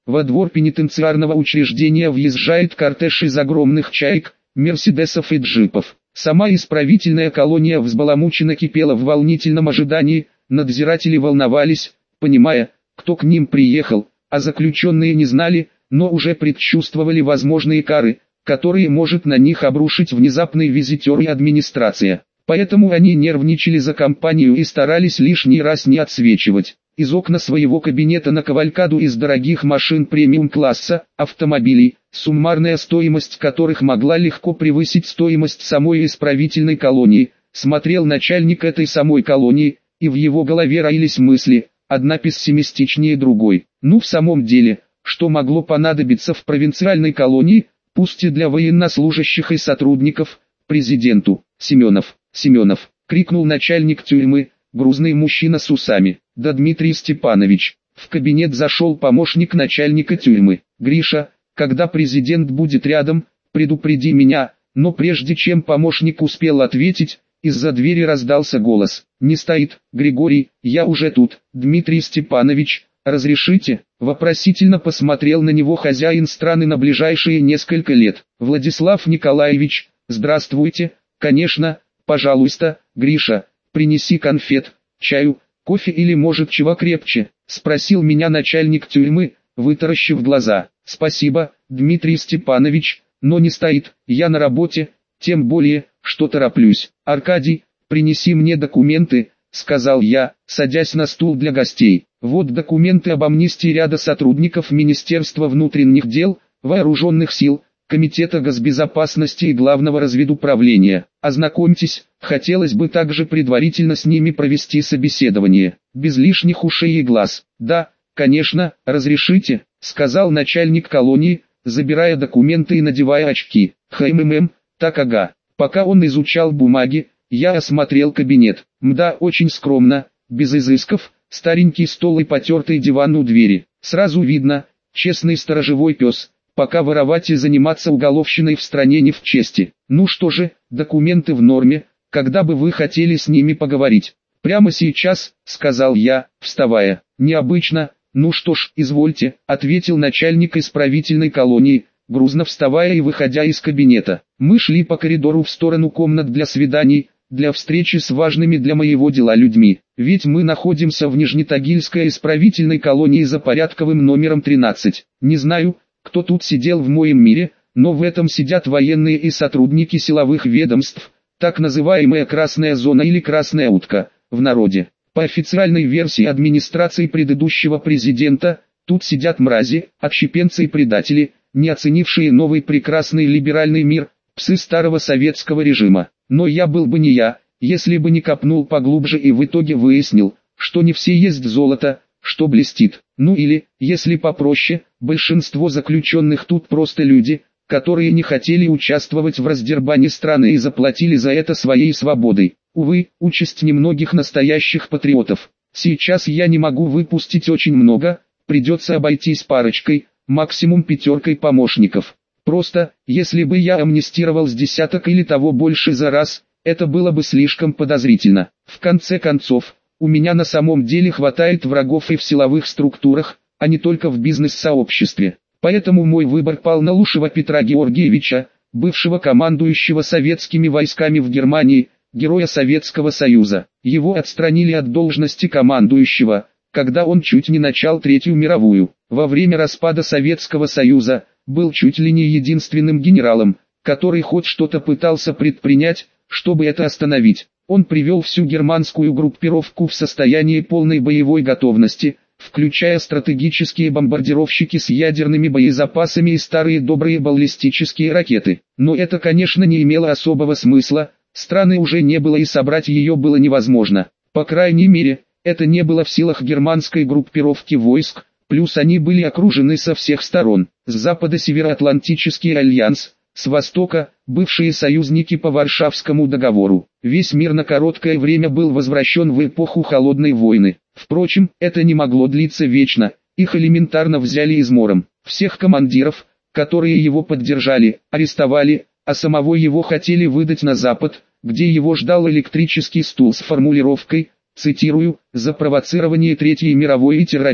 Во двор пенитенциарного учреждения въезжает кортеж из огромных чаек, мерседесов и джипов. Сама исправительная колония взбаламученно кипела в волнительном ожидании, надзиратели волновались, понимая, кто к ним приехал, а заключенные не знали, но уже предчувствовали возможные кары, которые может на них обрушить внезапный визитер и администрация. Поэтому они нервничали за компанию и старались лишний раз не отсвечивать. Из окна своего кабинета на кавалькаду из дорогих машин премиум-класса, автомобилей, суммарная стоимость которых могла легко превысить стоимость самой исправительной колонии, смотрел начальник этой самой колонии, и в его голове роились мысли, одна пессимистичнее другой. Ну в самом деле, что могло понадобиться в провинциальной колонии, пусть и для военнослужащих и сотрудников, президенту? Семенов, Семенов, крикнул начальник тюрьмы, грузный мужчина с усами. Да, Дмитрий Степанович. В кабинет зашел помощник начальника тюрьмы. Гриша, когда президент будет рядом, предупреди меня. Но прежде чем помощник успел ответить, из-за двери раздался голос. Не стоит, Григорий, я уже тут. Дмитрий Степанович, разрешите? Вопросительно посмотрел на него хозяин страны на ближайшие несколько лет. Владислав Николаевич, здравствуйте. Конечно, пожалуйста, Гриша, принеси конфет, чаю, кофе или может чего крепче, спросил меня начальник тюрьмы, вытаращив глаза. Спасибо, Дмитрий Степанович, но не стоит, я на работе, тем более, что тороплюсь. Аркадий, принеси мне документы, сказал я, садясь на стул для гостей. Вот документы об амнистии ряда сотрудников Министерства внутренних дел, Вооруженных сил, Комитета госбезопасности и Главного разведуправления. Ознакомьтесь, хотелось бы также предварительно с ними провести собеседование, без лишних ушей и глаз. Да, конечно, разрешите, сказал начальник колонии, забирая документы и надевая очки. Хмм, так ага. Пока он изучал бумаги, я осмотрел кабинет. Мда, очень скромно, без изысков, старенький стол и потертый диван у двери. Сразу видно, честный сторожевой пес. Пока воровать и заниматься уголовщиной в стране не в чести. Ну что же, документы в норме, когда бы вы хотели с ними поговорить? Прямо сейчас, сказал я, вставая. Необычно, ну что ж, извольте, ответил начальник исправительной колонии, грузно вставая и выходя из кабинета. Мы шли по коридору в сторону комнат для свиданий, для встречи с важными для моего дела людьми. Ведь мы находимся в Нижнетагильской исправительной колонии за порядковым номером тринадцать. Не знаю, кто тут сидел в моем мире, но в этом сидят военные и сотрудники силовых ведомств, так называемая красная зона или красная утка, в народе. По официальной версии администрации предыдущего президента, тут сидят мрази, отщепенцы и предатели, не оценившие новый прекрасный либеральный мир, псы старого советского режима. Но я был бы не я, если бы не копнул поглубже и в итоге выяснил, что не все есть золото, что блестит. Ну или, если попроще, большинство заключенных тут просто люди, которые не хотели участвовать в раздербане страны и заплатили за это своей свободой. Увы, участь немногих настоящих патриотов. Сейчас я не могу выпустить очень много, придется обойтись парочкой, максимум пятеркой помощников. Просто, если бы я амнистировал с десяток или того больше за раз, это было бы слишком подозрительно. В конце концов, у меня на самом деле хватает врагов и в силовых структурах, а не только в бизнес-сообществе. Поэтому мой выбор пал на Лушева Петра Георгиевича, бывшего командующего советскими войсками в Германии, героя Советского Союза. Его отстранили от должности командующего, когда он чуть не начал Третью мировую. Во время распада Советского Союза, был чуть ли не единственным генералом, который хоть что-то пытался предпринять, чтобы это остановить. Он привел всю германскую группировку в состояние полной боевой готовности, включая стратегические бомбардировщики с ядерными боезапасами и старые добрые баллистические ракеты. Но это, конечно, не имело особого смысла, страны уже не было и собрать ее было невозможно. По крайней мере, это не было в силах германской группировки войск, плюс они были окружены со всех сторон. С запада Североатлантический альянс, с востока – бывшие союзники по Варшавскому договору. Весь мир на короткое время был возвращен в эпоху холодной войны. Впрочем, это не могло длиться вечно, их элементарно взяли измором. Всех командиров, которые его поддержали, арестовали, а самого его хотели выдать на Запад, где его ждал электрический стул с формулировкой, цитирую, «за провоцирование Третьей мировой и терроризм».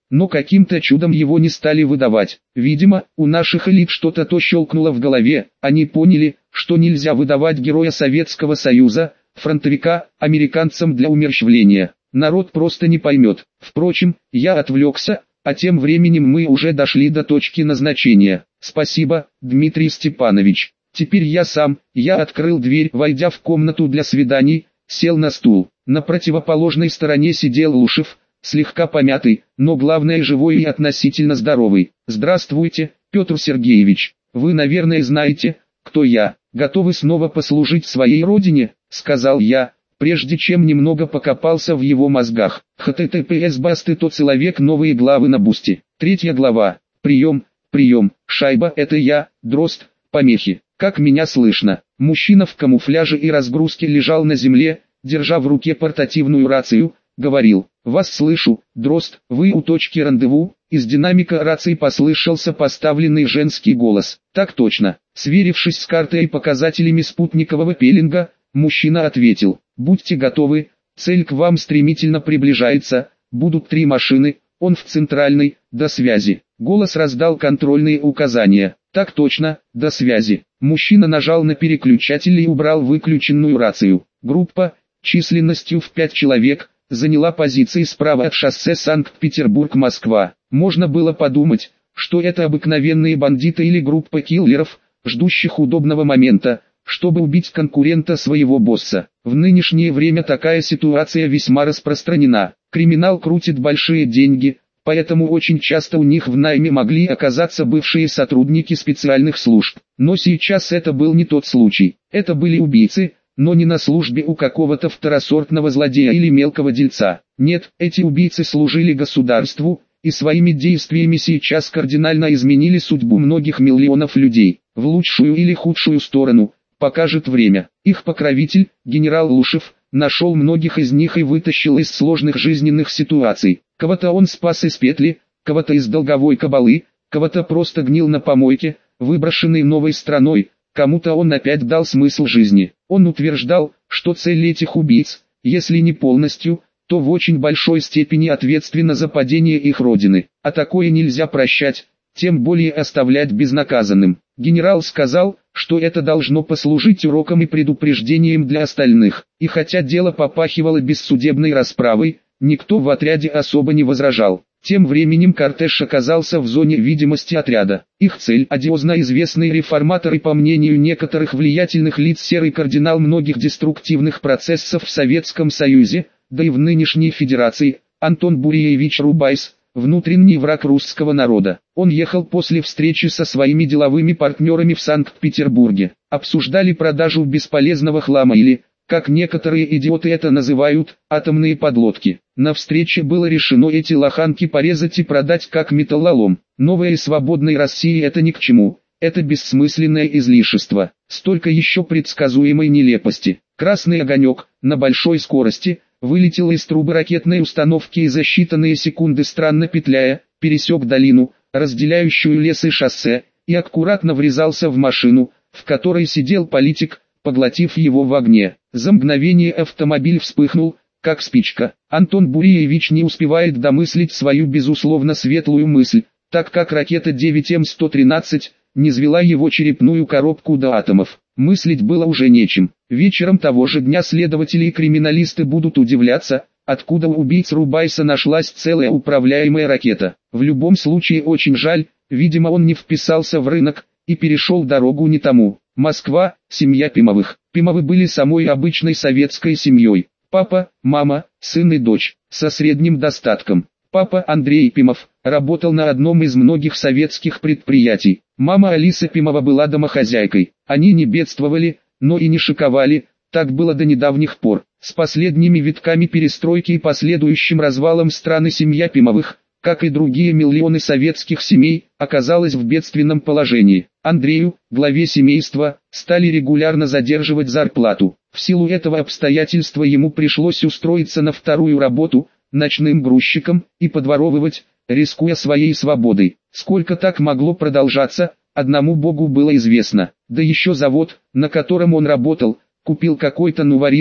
но каким-то чудом его не стали выдавать. Видимо, у наших элит что-то то щелкнуло в голове, они поняли, что нельзя выдавать героя Советского Союза, фронтовика, американцам для умерщвления. Народ просто не поймет. Впрочем, я отвлекся, а тем временем мы уже дошли до точки назначения. Спасибо, Дмитрий Степанович. Теперь я сам, я открыл дверь, войдя в комнату для свиданий, сел на стул. На противоположной стороне сидел Лушев, слегка помятый, но главное живой и относительно здоровый. «Здравствуйте, Петр Сергеевич. Вы, наверное, знаете, кто я. Готовы снова послужить своей родине?» — сказал я, прежде чем немного покопался в его мозгах. https басты тот человек, новые главы на Бусти. Третья глава. Прием, прием, шайба, это я, Дрозд, помехи. Как меня слышно? Мужчина в камуфляже и разгрузке лежал на земле, держа в руке портативную рацию, говорил: «Вас слышу, Дрозд, вы у точки рандеву?» Из динамика рации послышался поставленный женский голос. «Так точно». Сверившись с картой и показателями спутникового пеленга, мужчина ответил: «Будьте готовы, цель к вам стремительно приближается, будут три машины, он в центральной, до связи». Голос раздал контрольные указания. «Так точно, до связи». Мужчина нажал на переключатель и убрал выключенную рацию. Группа, численностью в пять человек, заняла позиции справа от шоссе Санкт-Петербург-Москва. Можно было подумать, что это обыкновенные бандиты или группа киллеров, ждущих удобного момента, чтобы убить конкурента своего босса. В нынешнее время такая ситуация весьма распространена. Криминал крутит большие деньги, поэтому очень часто у них в найме могли оказаться бывшие сотрудники специальных служб. Но сейчас это был не тот случай. Это были убийцы, но не на службе у какого-то второсортного злодея или мелкого дельца. Нет, эти убийцы служили государству, и своими действиями сейчас кардинально изменили судьбу многих миллионов людей. В лучшую или худшую сторону покажет время. Их покровитель, генерал Лушев, нашел многих из них и вытащил из сложных жизненных ситуаций. Кого-то он спас из петли, кого-то из долговой кабалы, кого-то просто гнил на помойке, выброшенный новой страной, кому-то он опять дал смысл жизни. Он утверждал, что цель этих убийц, если не полностью, то в очень большой степени ответственна за падение их родины. А такое нельзя прощать, тем более оставлять безнаказанным. Генерал сказал, что это должно послужить уроком и предупреждением для остальных. И хотя дело попахивало бессудебной расправой, никто в отряде особо не возражал. Тем временем кортеж оказался в зоне видимости отряда. Их цель – одиозно известный реформатор и, по мнению некоторых влиятельных лиц, серый кардинал многих деструктивных процессов в Советском Союзе, да и в нынешней Федерации, Антон Буриевич Рубайс, внутренний враг русского народа. Он ехал после встречи со своими деловыми партнерами в Санкт-Петербурге. Обсуждали продажу бесполезного хлама или, как некоторые идиоты это называют, атомные подлодки. На встрече было решено эти лоханки порезать и продать как металлолом. Новой и свободной России это ни к чему. Это бессмысленное излишество. Столько еще предсказуемой нелепости. Красный огонек, на большой скорости, вылетел из трубы ракетной установки и за считанные секунды, странно петляя, пересек долину, разделяющую лес и шоссе, и аккуратно врезался в машину, в которой сидел политик, поглотив его в огне. За мгновение автомобиль вспыхнул, как спичка. Антон Буриевич не успевает домыслить свою безусловно светлую мысль, так как ракета девять эм сто тринадцать не звела его черепную коробку до атомов. Мыслить было уже нечем. Вечером того же дня следователи и криминалисты будут удивляться, откуда у убийц Рубайса нашлась целая управляемая ракета. В любом случае очень жаль, видимо он не вписался в рынок и перешел дорогу не тому. Москва, семья Пимовых. Пимовы были самой обычной советской семьей. Папа, мама, сын и дочь, со средним достатком. Папа Андрей Пимов работал на одном из многих советских предприятий. Мама Алиса Пимова была домохозяйкой. Они не бедствовали, но и не шиковали, так было до недавних пор. С последними витками перестройки и последующим развалом страны семья Пимовых, как и другие миллионы советских семей, оказалась в бедственном положении. Андрею, главе семейства, стали регулярно задерживать зарплату. В силу этого обстоятельства ему пришлось устроиться на вторую работу, ночным грузчиком, и подворовывать, рискуя своей свободой. Сколько так могло продолжаться, одному Богу было известно. Да еще завод, на котором он работал, купил какой-то новориш,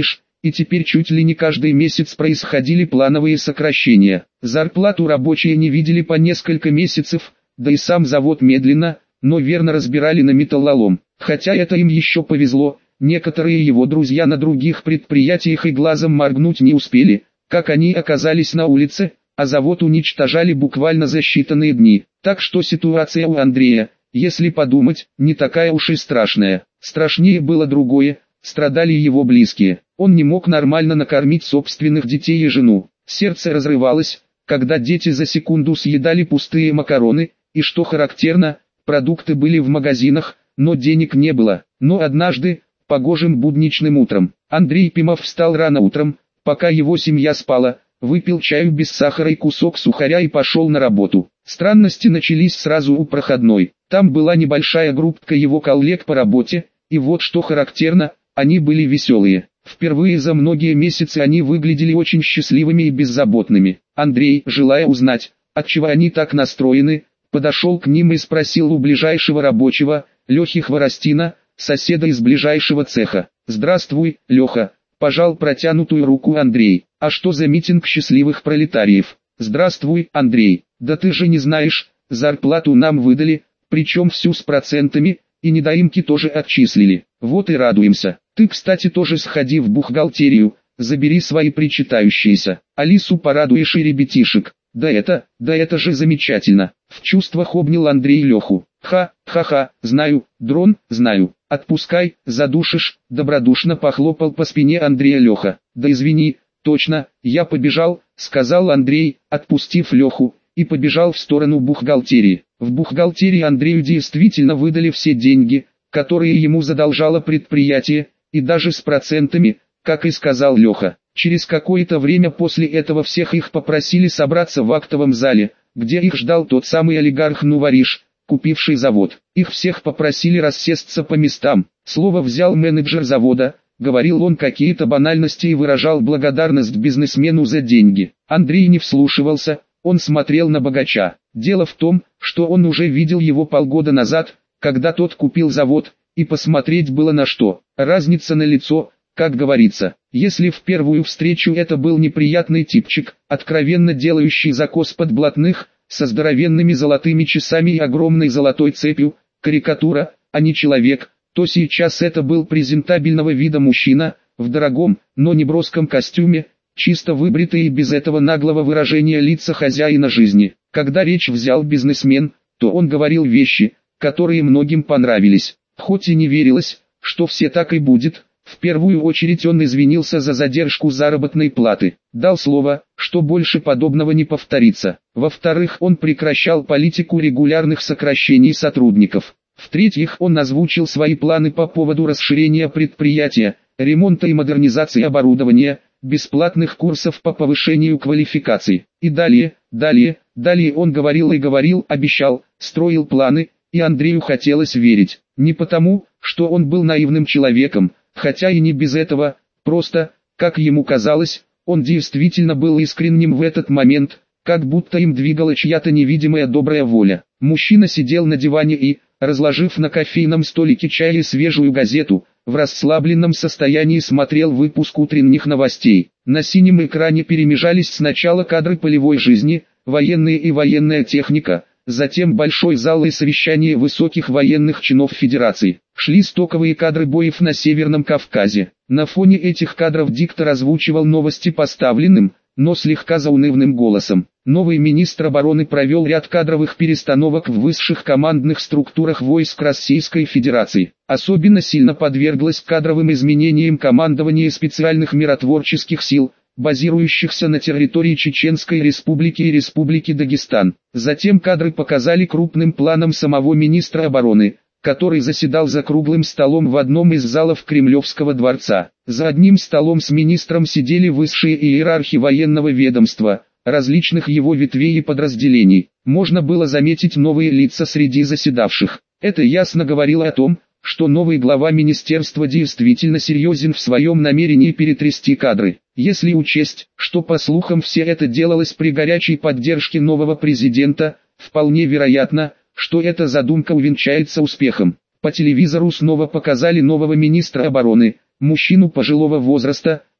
и теперь чуть ли не каждый месяц происходили плановые сокращения. Зарплату рабочие не видели по несколько месяцев, да и сам завод медленно, но верно разбирали на металлолом. Хотя это им еще повезло, некоторые его друзья на других предприятиях и глазом моргнуть не успели, как они оказались на улице, а завод уничтожали буквально за считанные дни. Так что ситуация у Андрея, если подумать, не такая уж и страшная. Страшнее было другое, страдали его близкие. Он не мог нормально накормить собственных детей и жену. Сердце разрывалось, когда дети за секунду съедали пустые макароны, и что характерно, продукты были в магазинах, но денег не было. Но однажды, погожим будничным утром, Андрей Пимов встал рано утром, пока его семья спала, выпил чаю без сахара и кусок сухаря и пошел на работу. Странности начались сразу у проходной. Там была небольшая группка его коллег по работе, и вот что характерно, они были веселые. Впервые за многие месяцы они выглядели очень счастливыми и беззаботными. Андрей, желая узнать, отчего они так настроены, подошел к ним и спросил у ближайшего рабочего, Лехи Хворостина, соседа из ближайшего цеха. «Здравствуй, Леха», – пожал протянутую руку Андрей. «А что за митинг счастливых пролетариев?» «Здравствуй, Андрей, да ты же не знаешь, зарплату нам выдали, причем всю с процентами, и недоимки тоже отчислили. Вот и радуемся. Ты, кстати, тоже сходи в бухгалтерию, забери свои причитающиеся. Алису порадуешь и ребятишек». «Да это, да это же замечательно!» В чувствах обнял Андрей Леху. «Ха, ха-ха, знаю, дрон, знаю. Отпускай, задушишь», добродушно похлопал по спине Андрея Леха. «Да извини, точно, я побежал», сказал Андрей, отпустив Леху, и побежал в сторону бухгалтерии. В бухгалтерии Андрею действительно выдали все деньги, которые ему задолжало предприятие, и даже с процентами, как и сказал Леха. Через какое-то время после этого всех их попросили собраться в актовом зале, где их ждал тот самый олигарх Нувориш, купивший завод. Их всех попросили рассесться по местам. Слово взял менеджер завода, говорил он какие-то банальности и выражал благодарность бизнесмену за деньги. Андрей не вслушивался, он смотрел на богача. Дело в том, что он уже видел его полгода назад, когда тот купил завод, и посмотреть было на что. Разница налицо. Как говорится, если в первую встречу это был неприятный типчик, откровенно делающий закос под блатных, со здоровенными золотыми часами и огромной золотой цепью, карикатура, а не человек, то сейчас это был презентабельного вида мужчина, в дорогом, но не броском костюме, чисто выбритый и без этого наглого выражения лица хозяина жизни. Когда речь взял бизнесмен, то он говорил вещи, которые многим понравились, хоть и не верилось, что все так и будет. В первую очередь он извинился за задержку заработной платы, дал слово, что больше подобного не повторится. Во-вторых, он прекращал политику регулярных сокращений сотрудников. В-третьих, он озвучил свои планы по поводу расширения предприятия, ремонта и модернизации оборудования, бесплатных курсов по повышению квалификации. И далее, далее, далее он говорил и говорил, обещал, строил планы, и Андрею хотелось верить. Не потому, что он был наивным человеком, хотя и не без этого, просто, как ему казалось, он действительно был искренним в этот момент, как будто им двигала чья-то невидимая добрая воля. Мужчина сидел на диване и, разложив на кофейном столике чай и свежую газету, в расслабленном состоянии смотрел выпуск утренних новостей. На синем экране перемежались сначала кадры полевой жизни, военные и военная техника, затем большой зал и совещание высоких военных чинов Федерации. Шли стоковые кадры боев на Северном Кавказе. На фоне этих кадров диктор озвучивал новости поставленным, но слегка заунывным голосом. Новый министр обороны провел ряд кадровых перестановок в высших командных структурах войск Российской Федерации. Особенно сильно подверглось кадровым изменениям командование специальных миротворческих сил, базирующихся на территории Чеченской Республики и Республики Дагестан. Затем кадры показали крупным планом самого министра обороны, который заседал за круглым столом в одном из залов Кремлевского дворца. За одним столом с министром сидели высшие иерархи военного ведомства, различных его ветвей и подразделений. Можно было заметить новые лица среди заседавших. Это ясно говорило о том, что новый глава министерства действительно серьезен в своем намерении перетрясти кадры. Если учесть, что по слухам все это делалось при горячей поддержке нового президента, вполне вероятно, что эта задумка увенчается успехом. По телевизору снова показали нового министра обороны, мужчину пожилого возраста,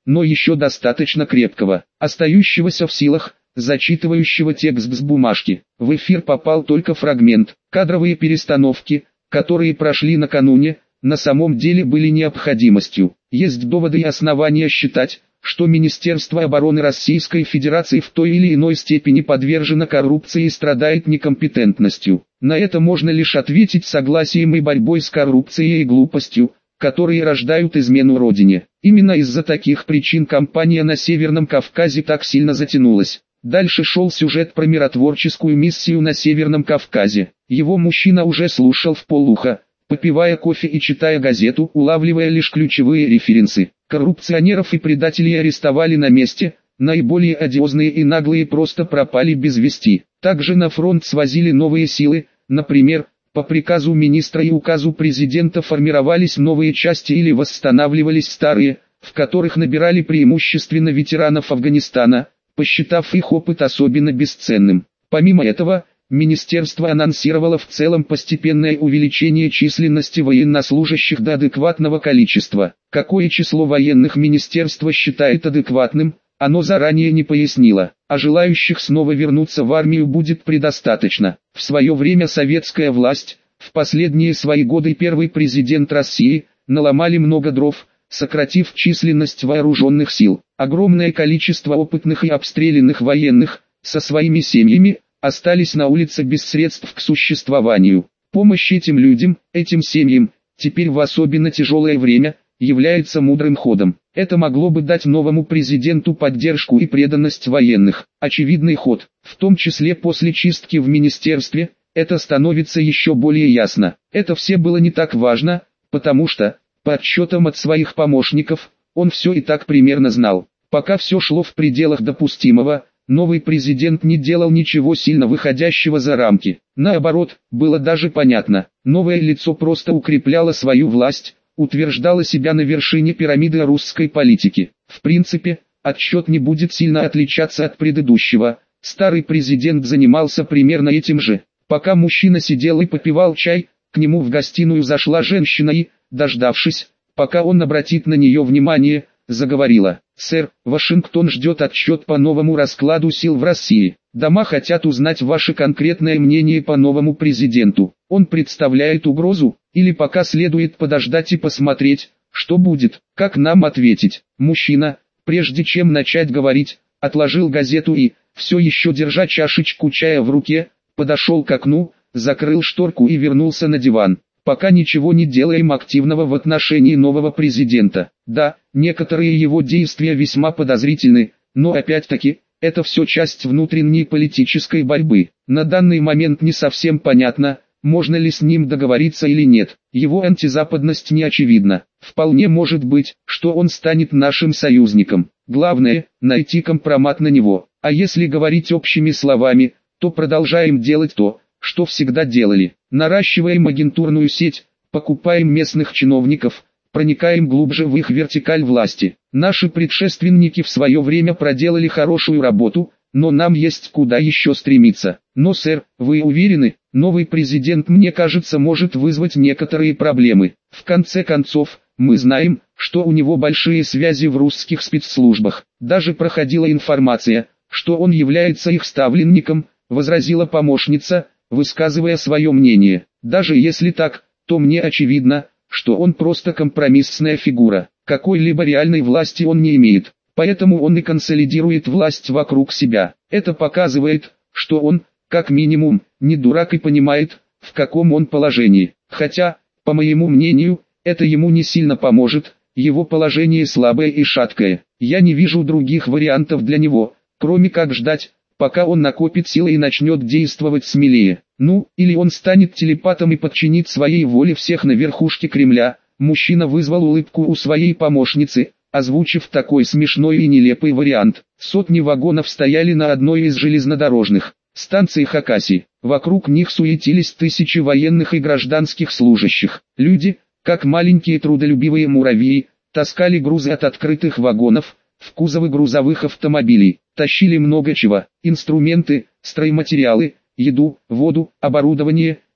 но еще достаточно крепкого, остающегося в силах, зачитывающего текст с бумажки. В эфир попал только фрагмент. Кадровые перестановки, которые прошли накануне, на самом деле были необходимостью. Есть доводы и основания считать, что Министерство обороны Российской Федерации в той или иной степени подвержено коррупции и страдает некомпетентностью. На это можно лишь ответить согласием и борьбой с коррупцией и глупостью, которые рождают измену Родине. Именно из-за таких причин кампания на Северном Кавказе так сильно затянулась. Дальше шел сюжет про миротворческую миссию на Северном Кавказе. Его мужчина уже слушал вполуха, попивая кофе и читая газету, улавливая лишь ключевые референсы. Коррупционеров и предателей арестовали на месте, наиболее одиозные и наглые просто пропали без вести. Также на фронт свозили новые силы, например, по приказу министра и указу президента формировались новые части или восстанавливались старые, в которых набирали преимущественно ветеранов Афганистана, посчитав их опыт особенно бесценным. Помимо этого, Министерство анонсировало в целом постепенное увеличение численности военнослужащих до адекватного количества. Какое число военных министерство считает адекватным, оно заранее не пояснило, а желающих снова вернуться в армию будет предостаточно. В свое время советская власть, в последние свои годы первый президент России, наломали много дров, сократив численность вооруженных сил. Огромное количество опытных и обстрелянных военных, со своими семьями, остались на улице без средств к существованию. Помощь этим людям, этим семьям, теперь в особенно тяжелое время, является мудрым ходом. Это могло бы дать новому президенту поддержку и преданность военных. Очевидный ход, в том числе после чистки в министерстве, это становится еще более ясно. Это все было не так важно, потому что, по отчетам от своих помощников, он все и так примерно знал. Пока все шло в пределах допустимого, новый президент не делал ничего сильно выходящего за рамки. Наоборот, было даже понятно, новое лицо просто укрепляло свою власть, утверждало себя на вершине пирамиды русской политики. В принципе, отчет не будет сильно отличаться от предыдущего. Старый президент занимался примерно этим же. Пока мужчина сидел и попивал чай, к нему в гостиную зашла женщина и, дождавшись, пока он обратит на нее внимание, заговорила. «Сэр, Вашингтон ждет отчет по новому раскладу сил в России. Дома хотят узнать ваше конкретное мнение по новому президенту. Он представляет угрозу, или пока следует подождать и посмотреть, что будет, как нам ответить?» Мужчина, прежде чем начать говорить, отложил газету и, все еще держа чашечку чая в руке, подошел к окну, закрыл шторку и вернулся на диван. «Пока ничего не делаем активного в отношении нового президента. Да, некоторые его действия весьма подозрительны, но опять-таки, это все часть внутренней политической борьбы. На данный момент не совсем понятно, можно ли с ним договориться или нет. Его антизападность не очевидна. Вполне может быть, что он станет нашим союзником. Главное, найти компромат на него. А если говорить общими словами, то продолжаем делать то, что всегда делали. Наращиваем агентурную сеть, покупаем местных чиновников, проникаем глубже в их вертикаль власти. Наши предшественники в свое время проделали хорошую работу, но нам есть куда еще стремиться. Но, сэр, вы уверены, новый президент, мне кажется, может вызвать некоторые проблемы. В конце концов, мы знаем, что у него большие связи в русских спецслужбах. Даже проходила информация, что он является их ставленником, возразила помощница, высказывая свое мнение. Даже если так, то мне очевидно, что он просто компромиссная фигура. Какой-либо реальной власти он не имеет. Поэтому он и консолидирует власть вокруг себя. Это показывает, что он, как минимум, не дурак и понимает, в каком он положении. Хотя, по моему мнению, это ему не сильно поможет, его положение слабое и шаткое. Я не вижу других вариантов для него, кроме как ждать, пока он накопит силы и начнет действовать смелее. Ну, или он станет телепатом и подчинит своей воле всех на верхушке Кремля. Мужчина вызвал улыбку у своей помощницы, озвучив такой смешной и нелепый вариант. Сотни вагонов стояли на одной из железнодорожных станций Хакасии. Вокруг них суетились тысячи военных и гражданских служащих. Люди, как маленькие трудолюбивые муравьи, таскали грузы от открытых вагонов в кузовы грузовых автомобилей. Тащили много чего: инструменты, стройматериалы, еду, воду, оборудование,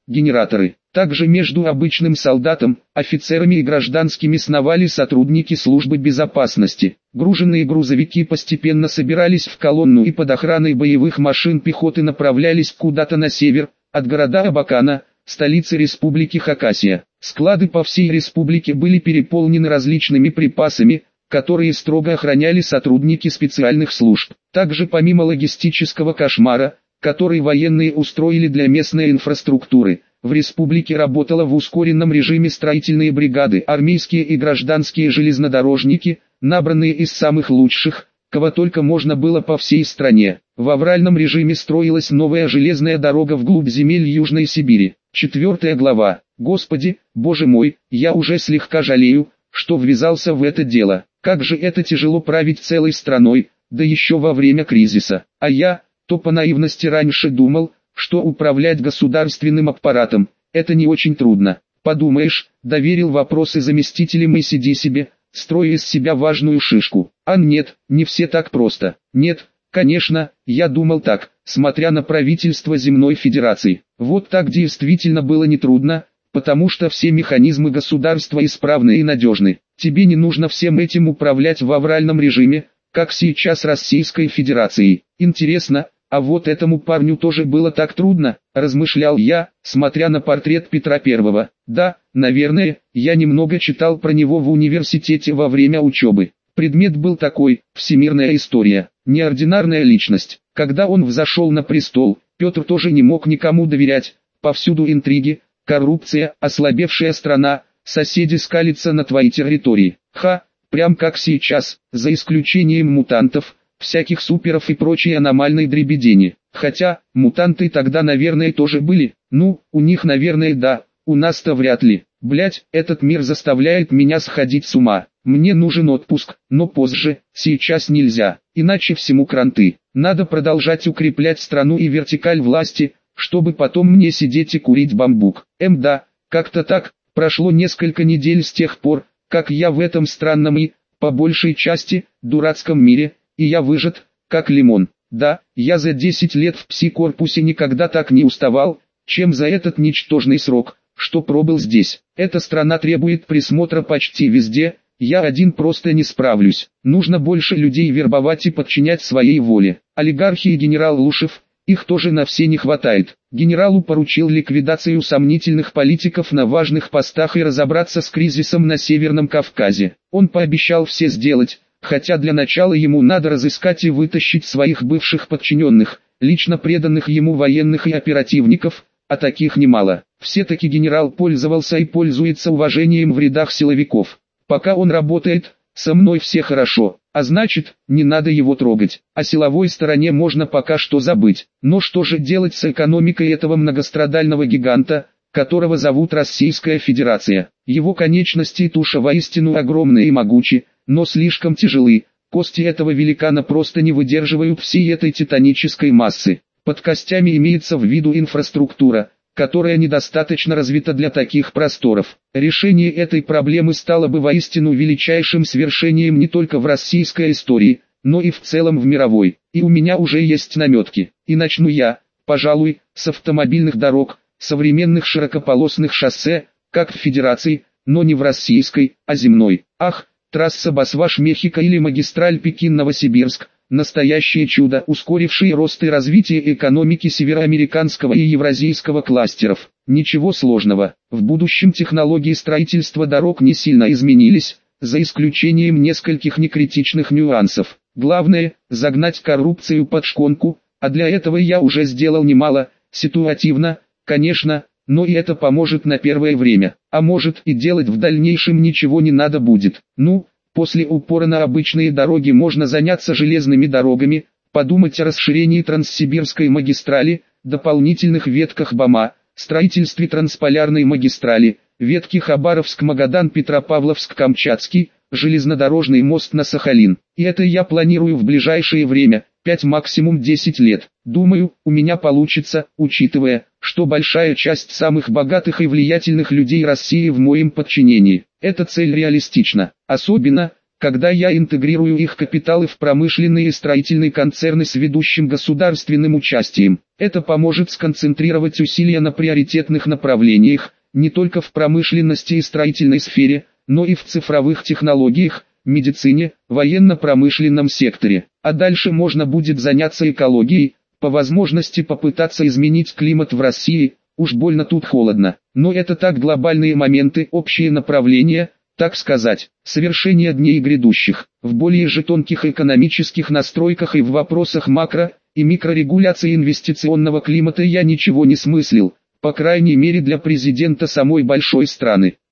генераторы. Также между обычным солдатом, офицерами и гражданскими сновали сотрудники службы безопасности. Груженные грузовики постепенно собирались в колонну и под охраной боевых машин пехоты направлялись куда-то на север, от города Абакана, столицы республики Хакасия. Склады по всей республике были переполнены различными припасами, которые строго охраняли сотрудники специальных служб. Также помимо логистического кошмара, который военные устроили для местной инфраструктуры, в республике работала в ускоренном режиме строительные бригады, армейские и гражданские железнодорожники, набранные из самых лучших, кого только можно было по всей стране. В авральном режиме строилась новая железная дорога вглубь земель Южной Сибири. Четвертая глава. Господи, Боже мой, я уже слегка жалею, что ввязался в это дело. Как же это тяжело править целой страной, да еще во время кризиса. А я, то по наивности раньше думал, что управлять государственным аппаратом – это не очень трудно. Подумаешь, доверил вопросы заместителям и сиди себе, строя из себя важную шишку. А нет, не все так просто. Нет, конечно, я думал так, смотря на правительство Земной Федерации. Вот так действительно было нетрудно, потому что все механизмы государства исправны и надежны. Тебе не нужно всем этим управлять в авральном режиме, как сейчас Российской Федерацией. Интересно, а вот этому парню тоже было так трудно, размышлял я, смотря на портрет Петра Первого. Да, наверное, я немного читал про него в университете во время учебы. Предмет был такой: всемирная история, неординарная личность. Когда он взошел на престол, Петр тоже не мог никому доверять, повсюду интриги, коррупция, ослабевшая страна, соседи скалятся на твоей территории. Ха, прям как сейчас, за исключением мутантов, всяких суперов и прочей аномальной дребедени. Хотя, мутанты тогда наверное тоже были, ну, у них наверное да, у нас-то вряд ли. Блять, этот мир заставляет меня сходить с ума. Мне нужен отпуск, но позже, сейчас нельзя, иначе всему кранты. Надо продолжать укреплять страну и вертикаль власти, чтобы потом мне сидеть и курить бамбук. Эм да, как-то так, прошло несколько недель с тех пор, как я в этом странном и, по большей части, дурацком мире, и я выжат, как лимон. Да, я за десять лет в пси-корпусе никогда так не уставал, чем за этот ничтожный срок, что пробыл здесь. Эта страна требует присмотра почти везде, я один просто не справлюсь. Нужно больше людей вербовать и подчинять своей воле. Олигархи и генерал Лушев, их тоже на все не хватает. Генералу поручил ликвидацию сомнительных политиков на важных постах и разобраться с кризисом на Северном Кавказе. Он пообещал все сделать, хотя для начала ему надо разыскать и вытащить своих бывших подчиненных, лично преданных ему военных и оперативников, а таких немало. Все-таки генерал пользовался и пользуется уважением в рядах силовиков. Пока он работает, со мной все хорошо, а значит, не надо его трогать. О силовой стороне можно пока что забыть. Но что же делать с экономикой этого многострадального гиганта, которого зовут Российская Федерация? Его конечности и туша воистину огромны и могучи, но слишком тяжелы. Кости этого великана просто не выдерживают всей этой титанической массы. Под костями имеется в виду инфраструктура, которая недостаточно развита для таких просторов. Решение этой проблемы стало бы воистину величайшим свершением не только в российской истории, но и в целом в мировой. И у меня уже есть наметки. И начну я, пожалуй, с автомобильных дорог, современных широкополосных шоссе, как в Федерации, но не в российской, а земной. Ах, трасса Басваш-Мехико или магистраль Пекин-Новосибирск. Настоящее чудо, ускорившее рост и развитие экономики североамериканского и евразийского кластеров. Ничего сложного. В будущем технологии строительства дорог не сильно изменились, за исключением нескольких некритичных нюансов. Главное – загнать коррупцию под шконку, а для этого я уже сделал немало, ситуативно, конечно, но и это поможет на первое время. А может и делать в дальнейшем ничего не надо будет. Ну, после упора на обычные дороги можно заняться железными дорогами, подумать о расширении Транссибирской магистрали, дополнительных ветках БАМа, строительстве трансполярной магистрали, ветки Хабаровск-Магадан-Петропавловск-Камчатский, железнодорожный мост на Сахалин. И это я планирую в ближайшее время, пять максимум десять лет. Думаю, у меня получится, учитывая, что большая часть самых богатых и влиятельных людей России в моем подчинении. Эта цель реалистична, особенно, когда я интегрирую их капиталы в промышленные и строительные концерны с ведущим государственным участием. Это поможет сконцентрировать усилия на приоритетных направлениях, не только в промышленности и строительной сфере, но и в цифровых технологиях, медицине, военно-промышленном секторе. А дальше можно будет заняться экологией, по возможности попытаться изменить климат в России, уж больно тут холодно. Но это так глобальные моменты, общие направления, так сказать, совершение дней грядущих. В более же тонких экономических настройках и в вопросах макро- и микрорегуляции инвестиционного климата я ничего не смыслил, по крайней мере для президента самой большой страны.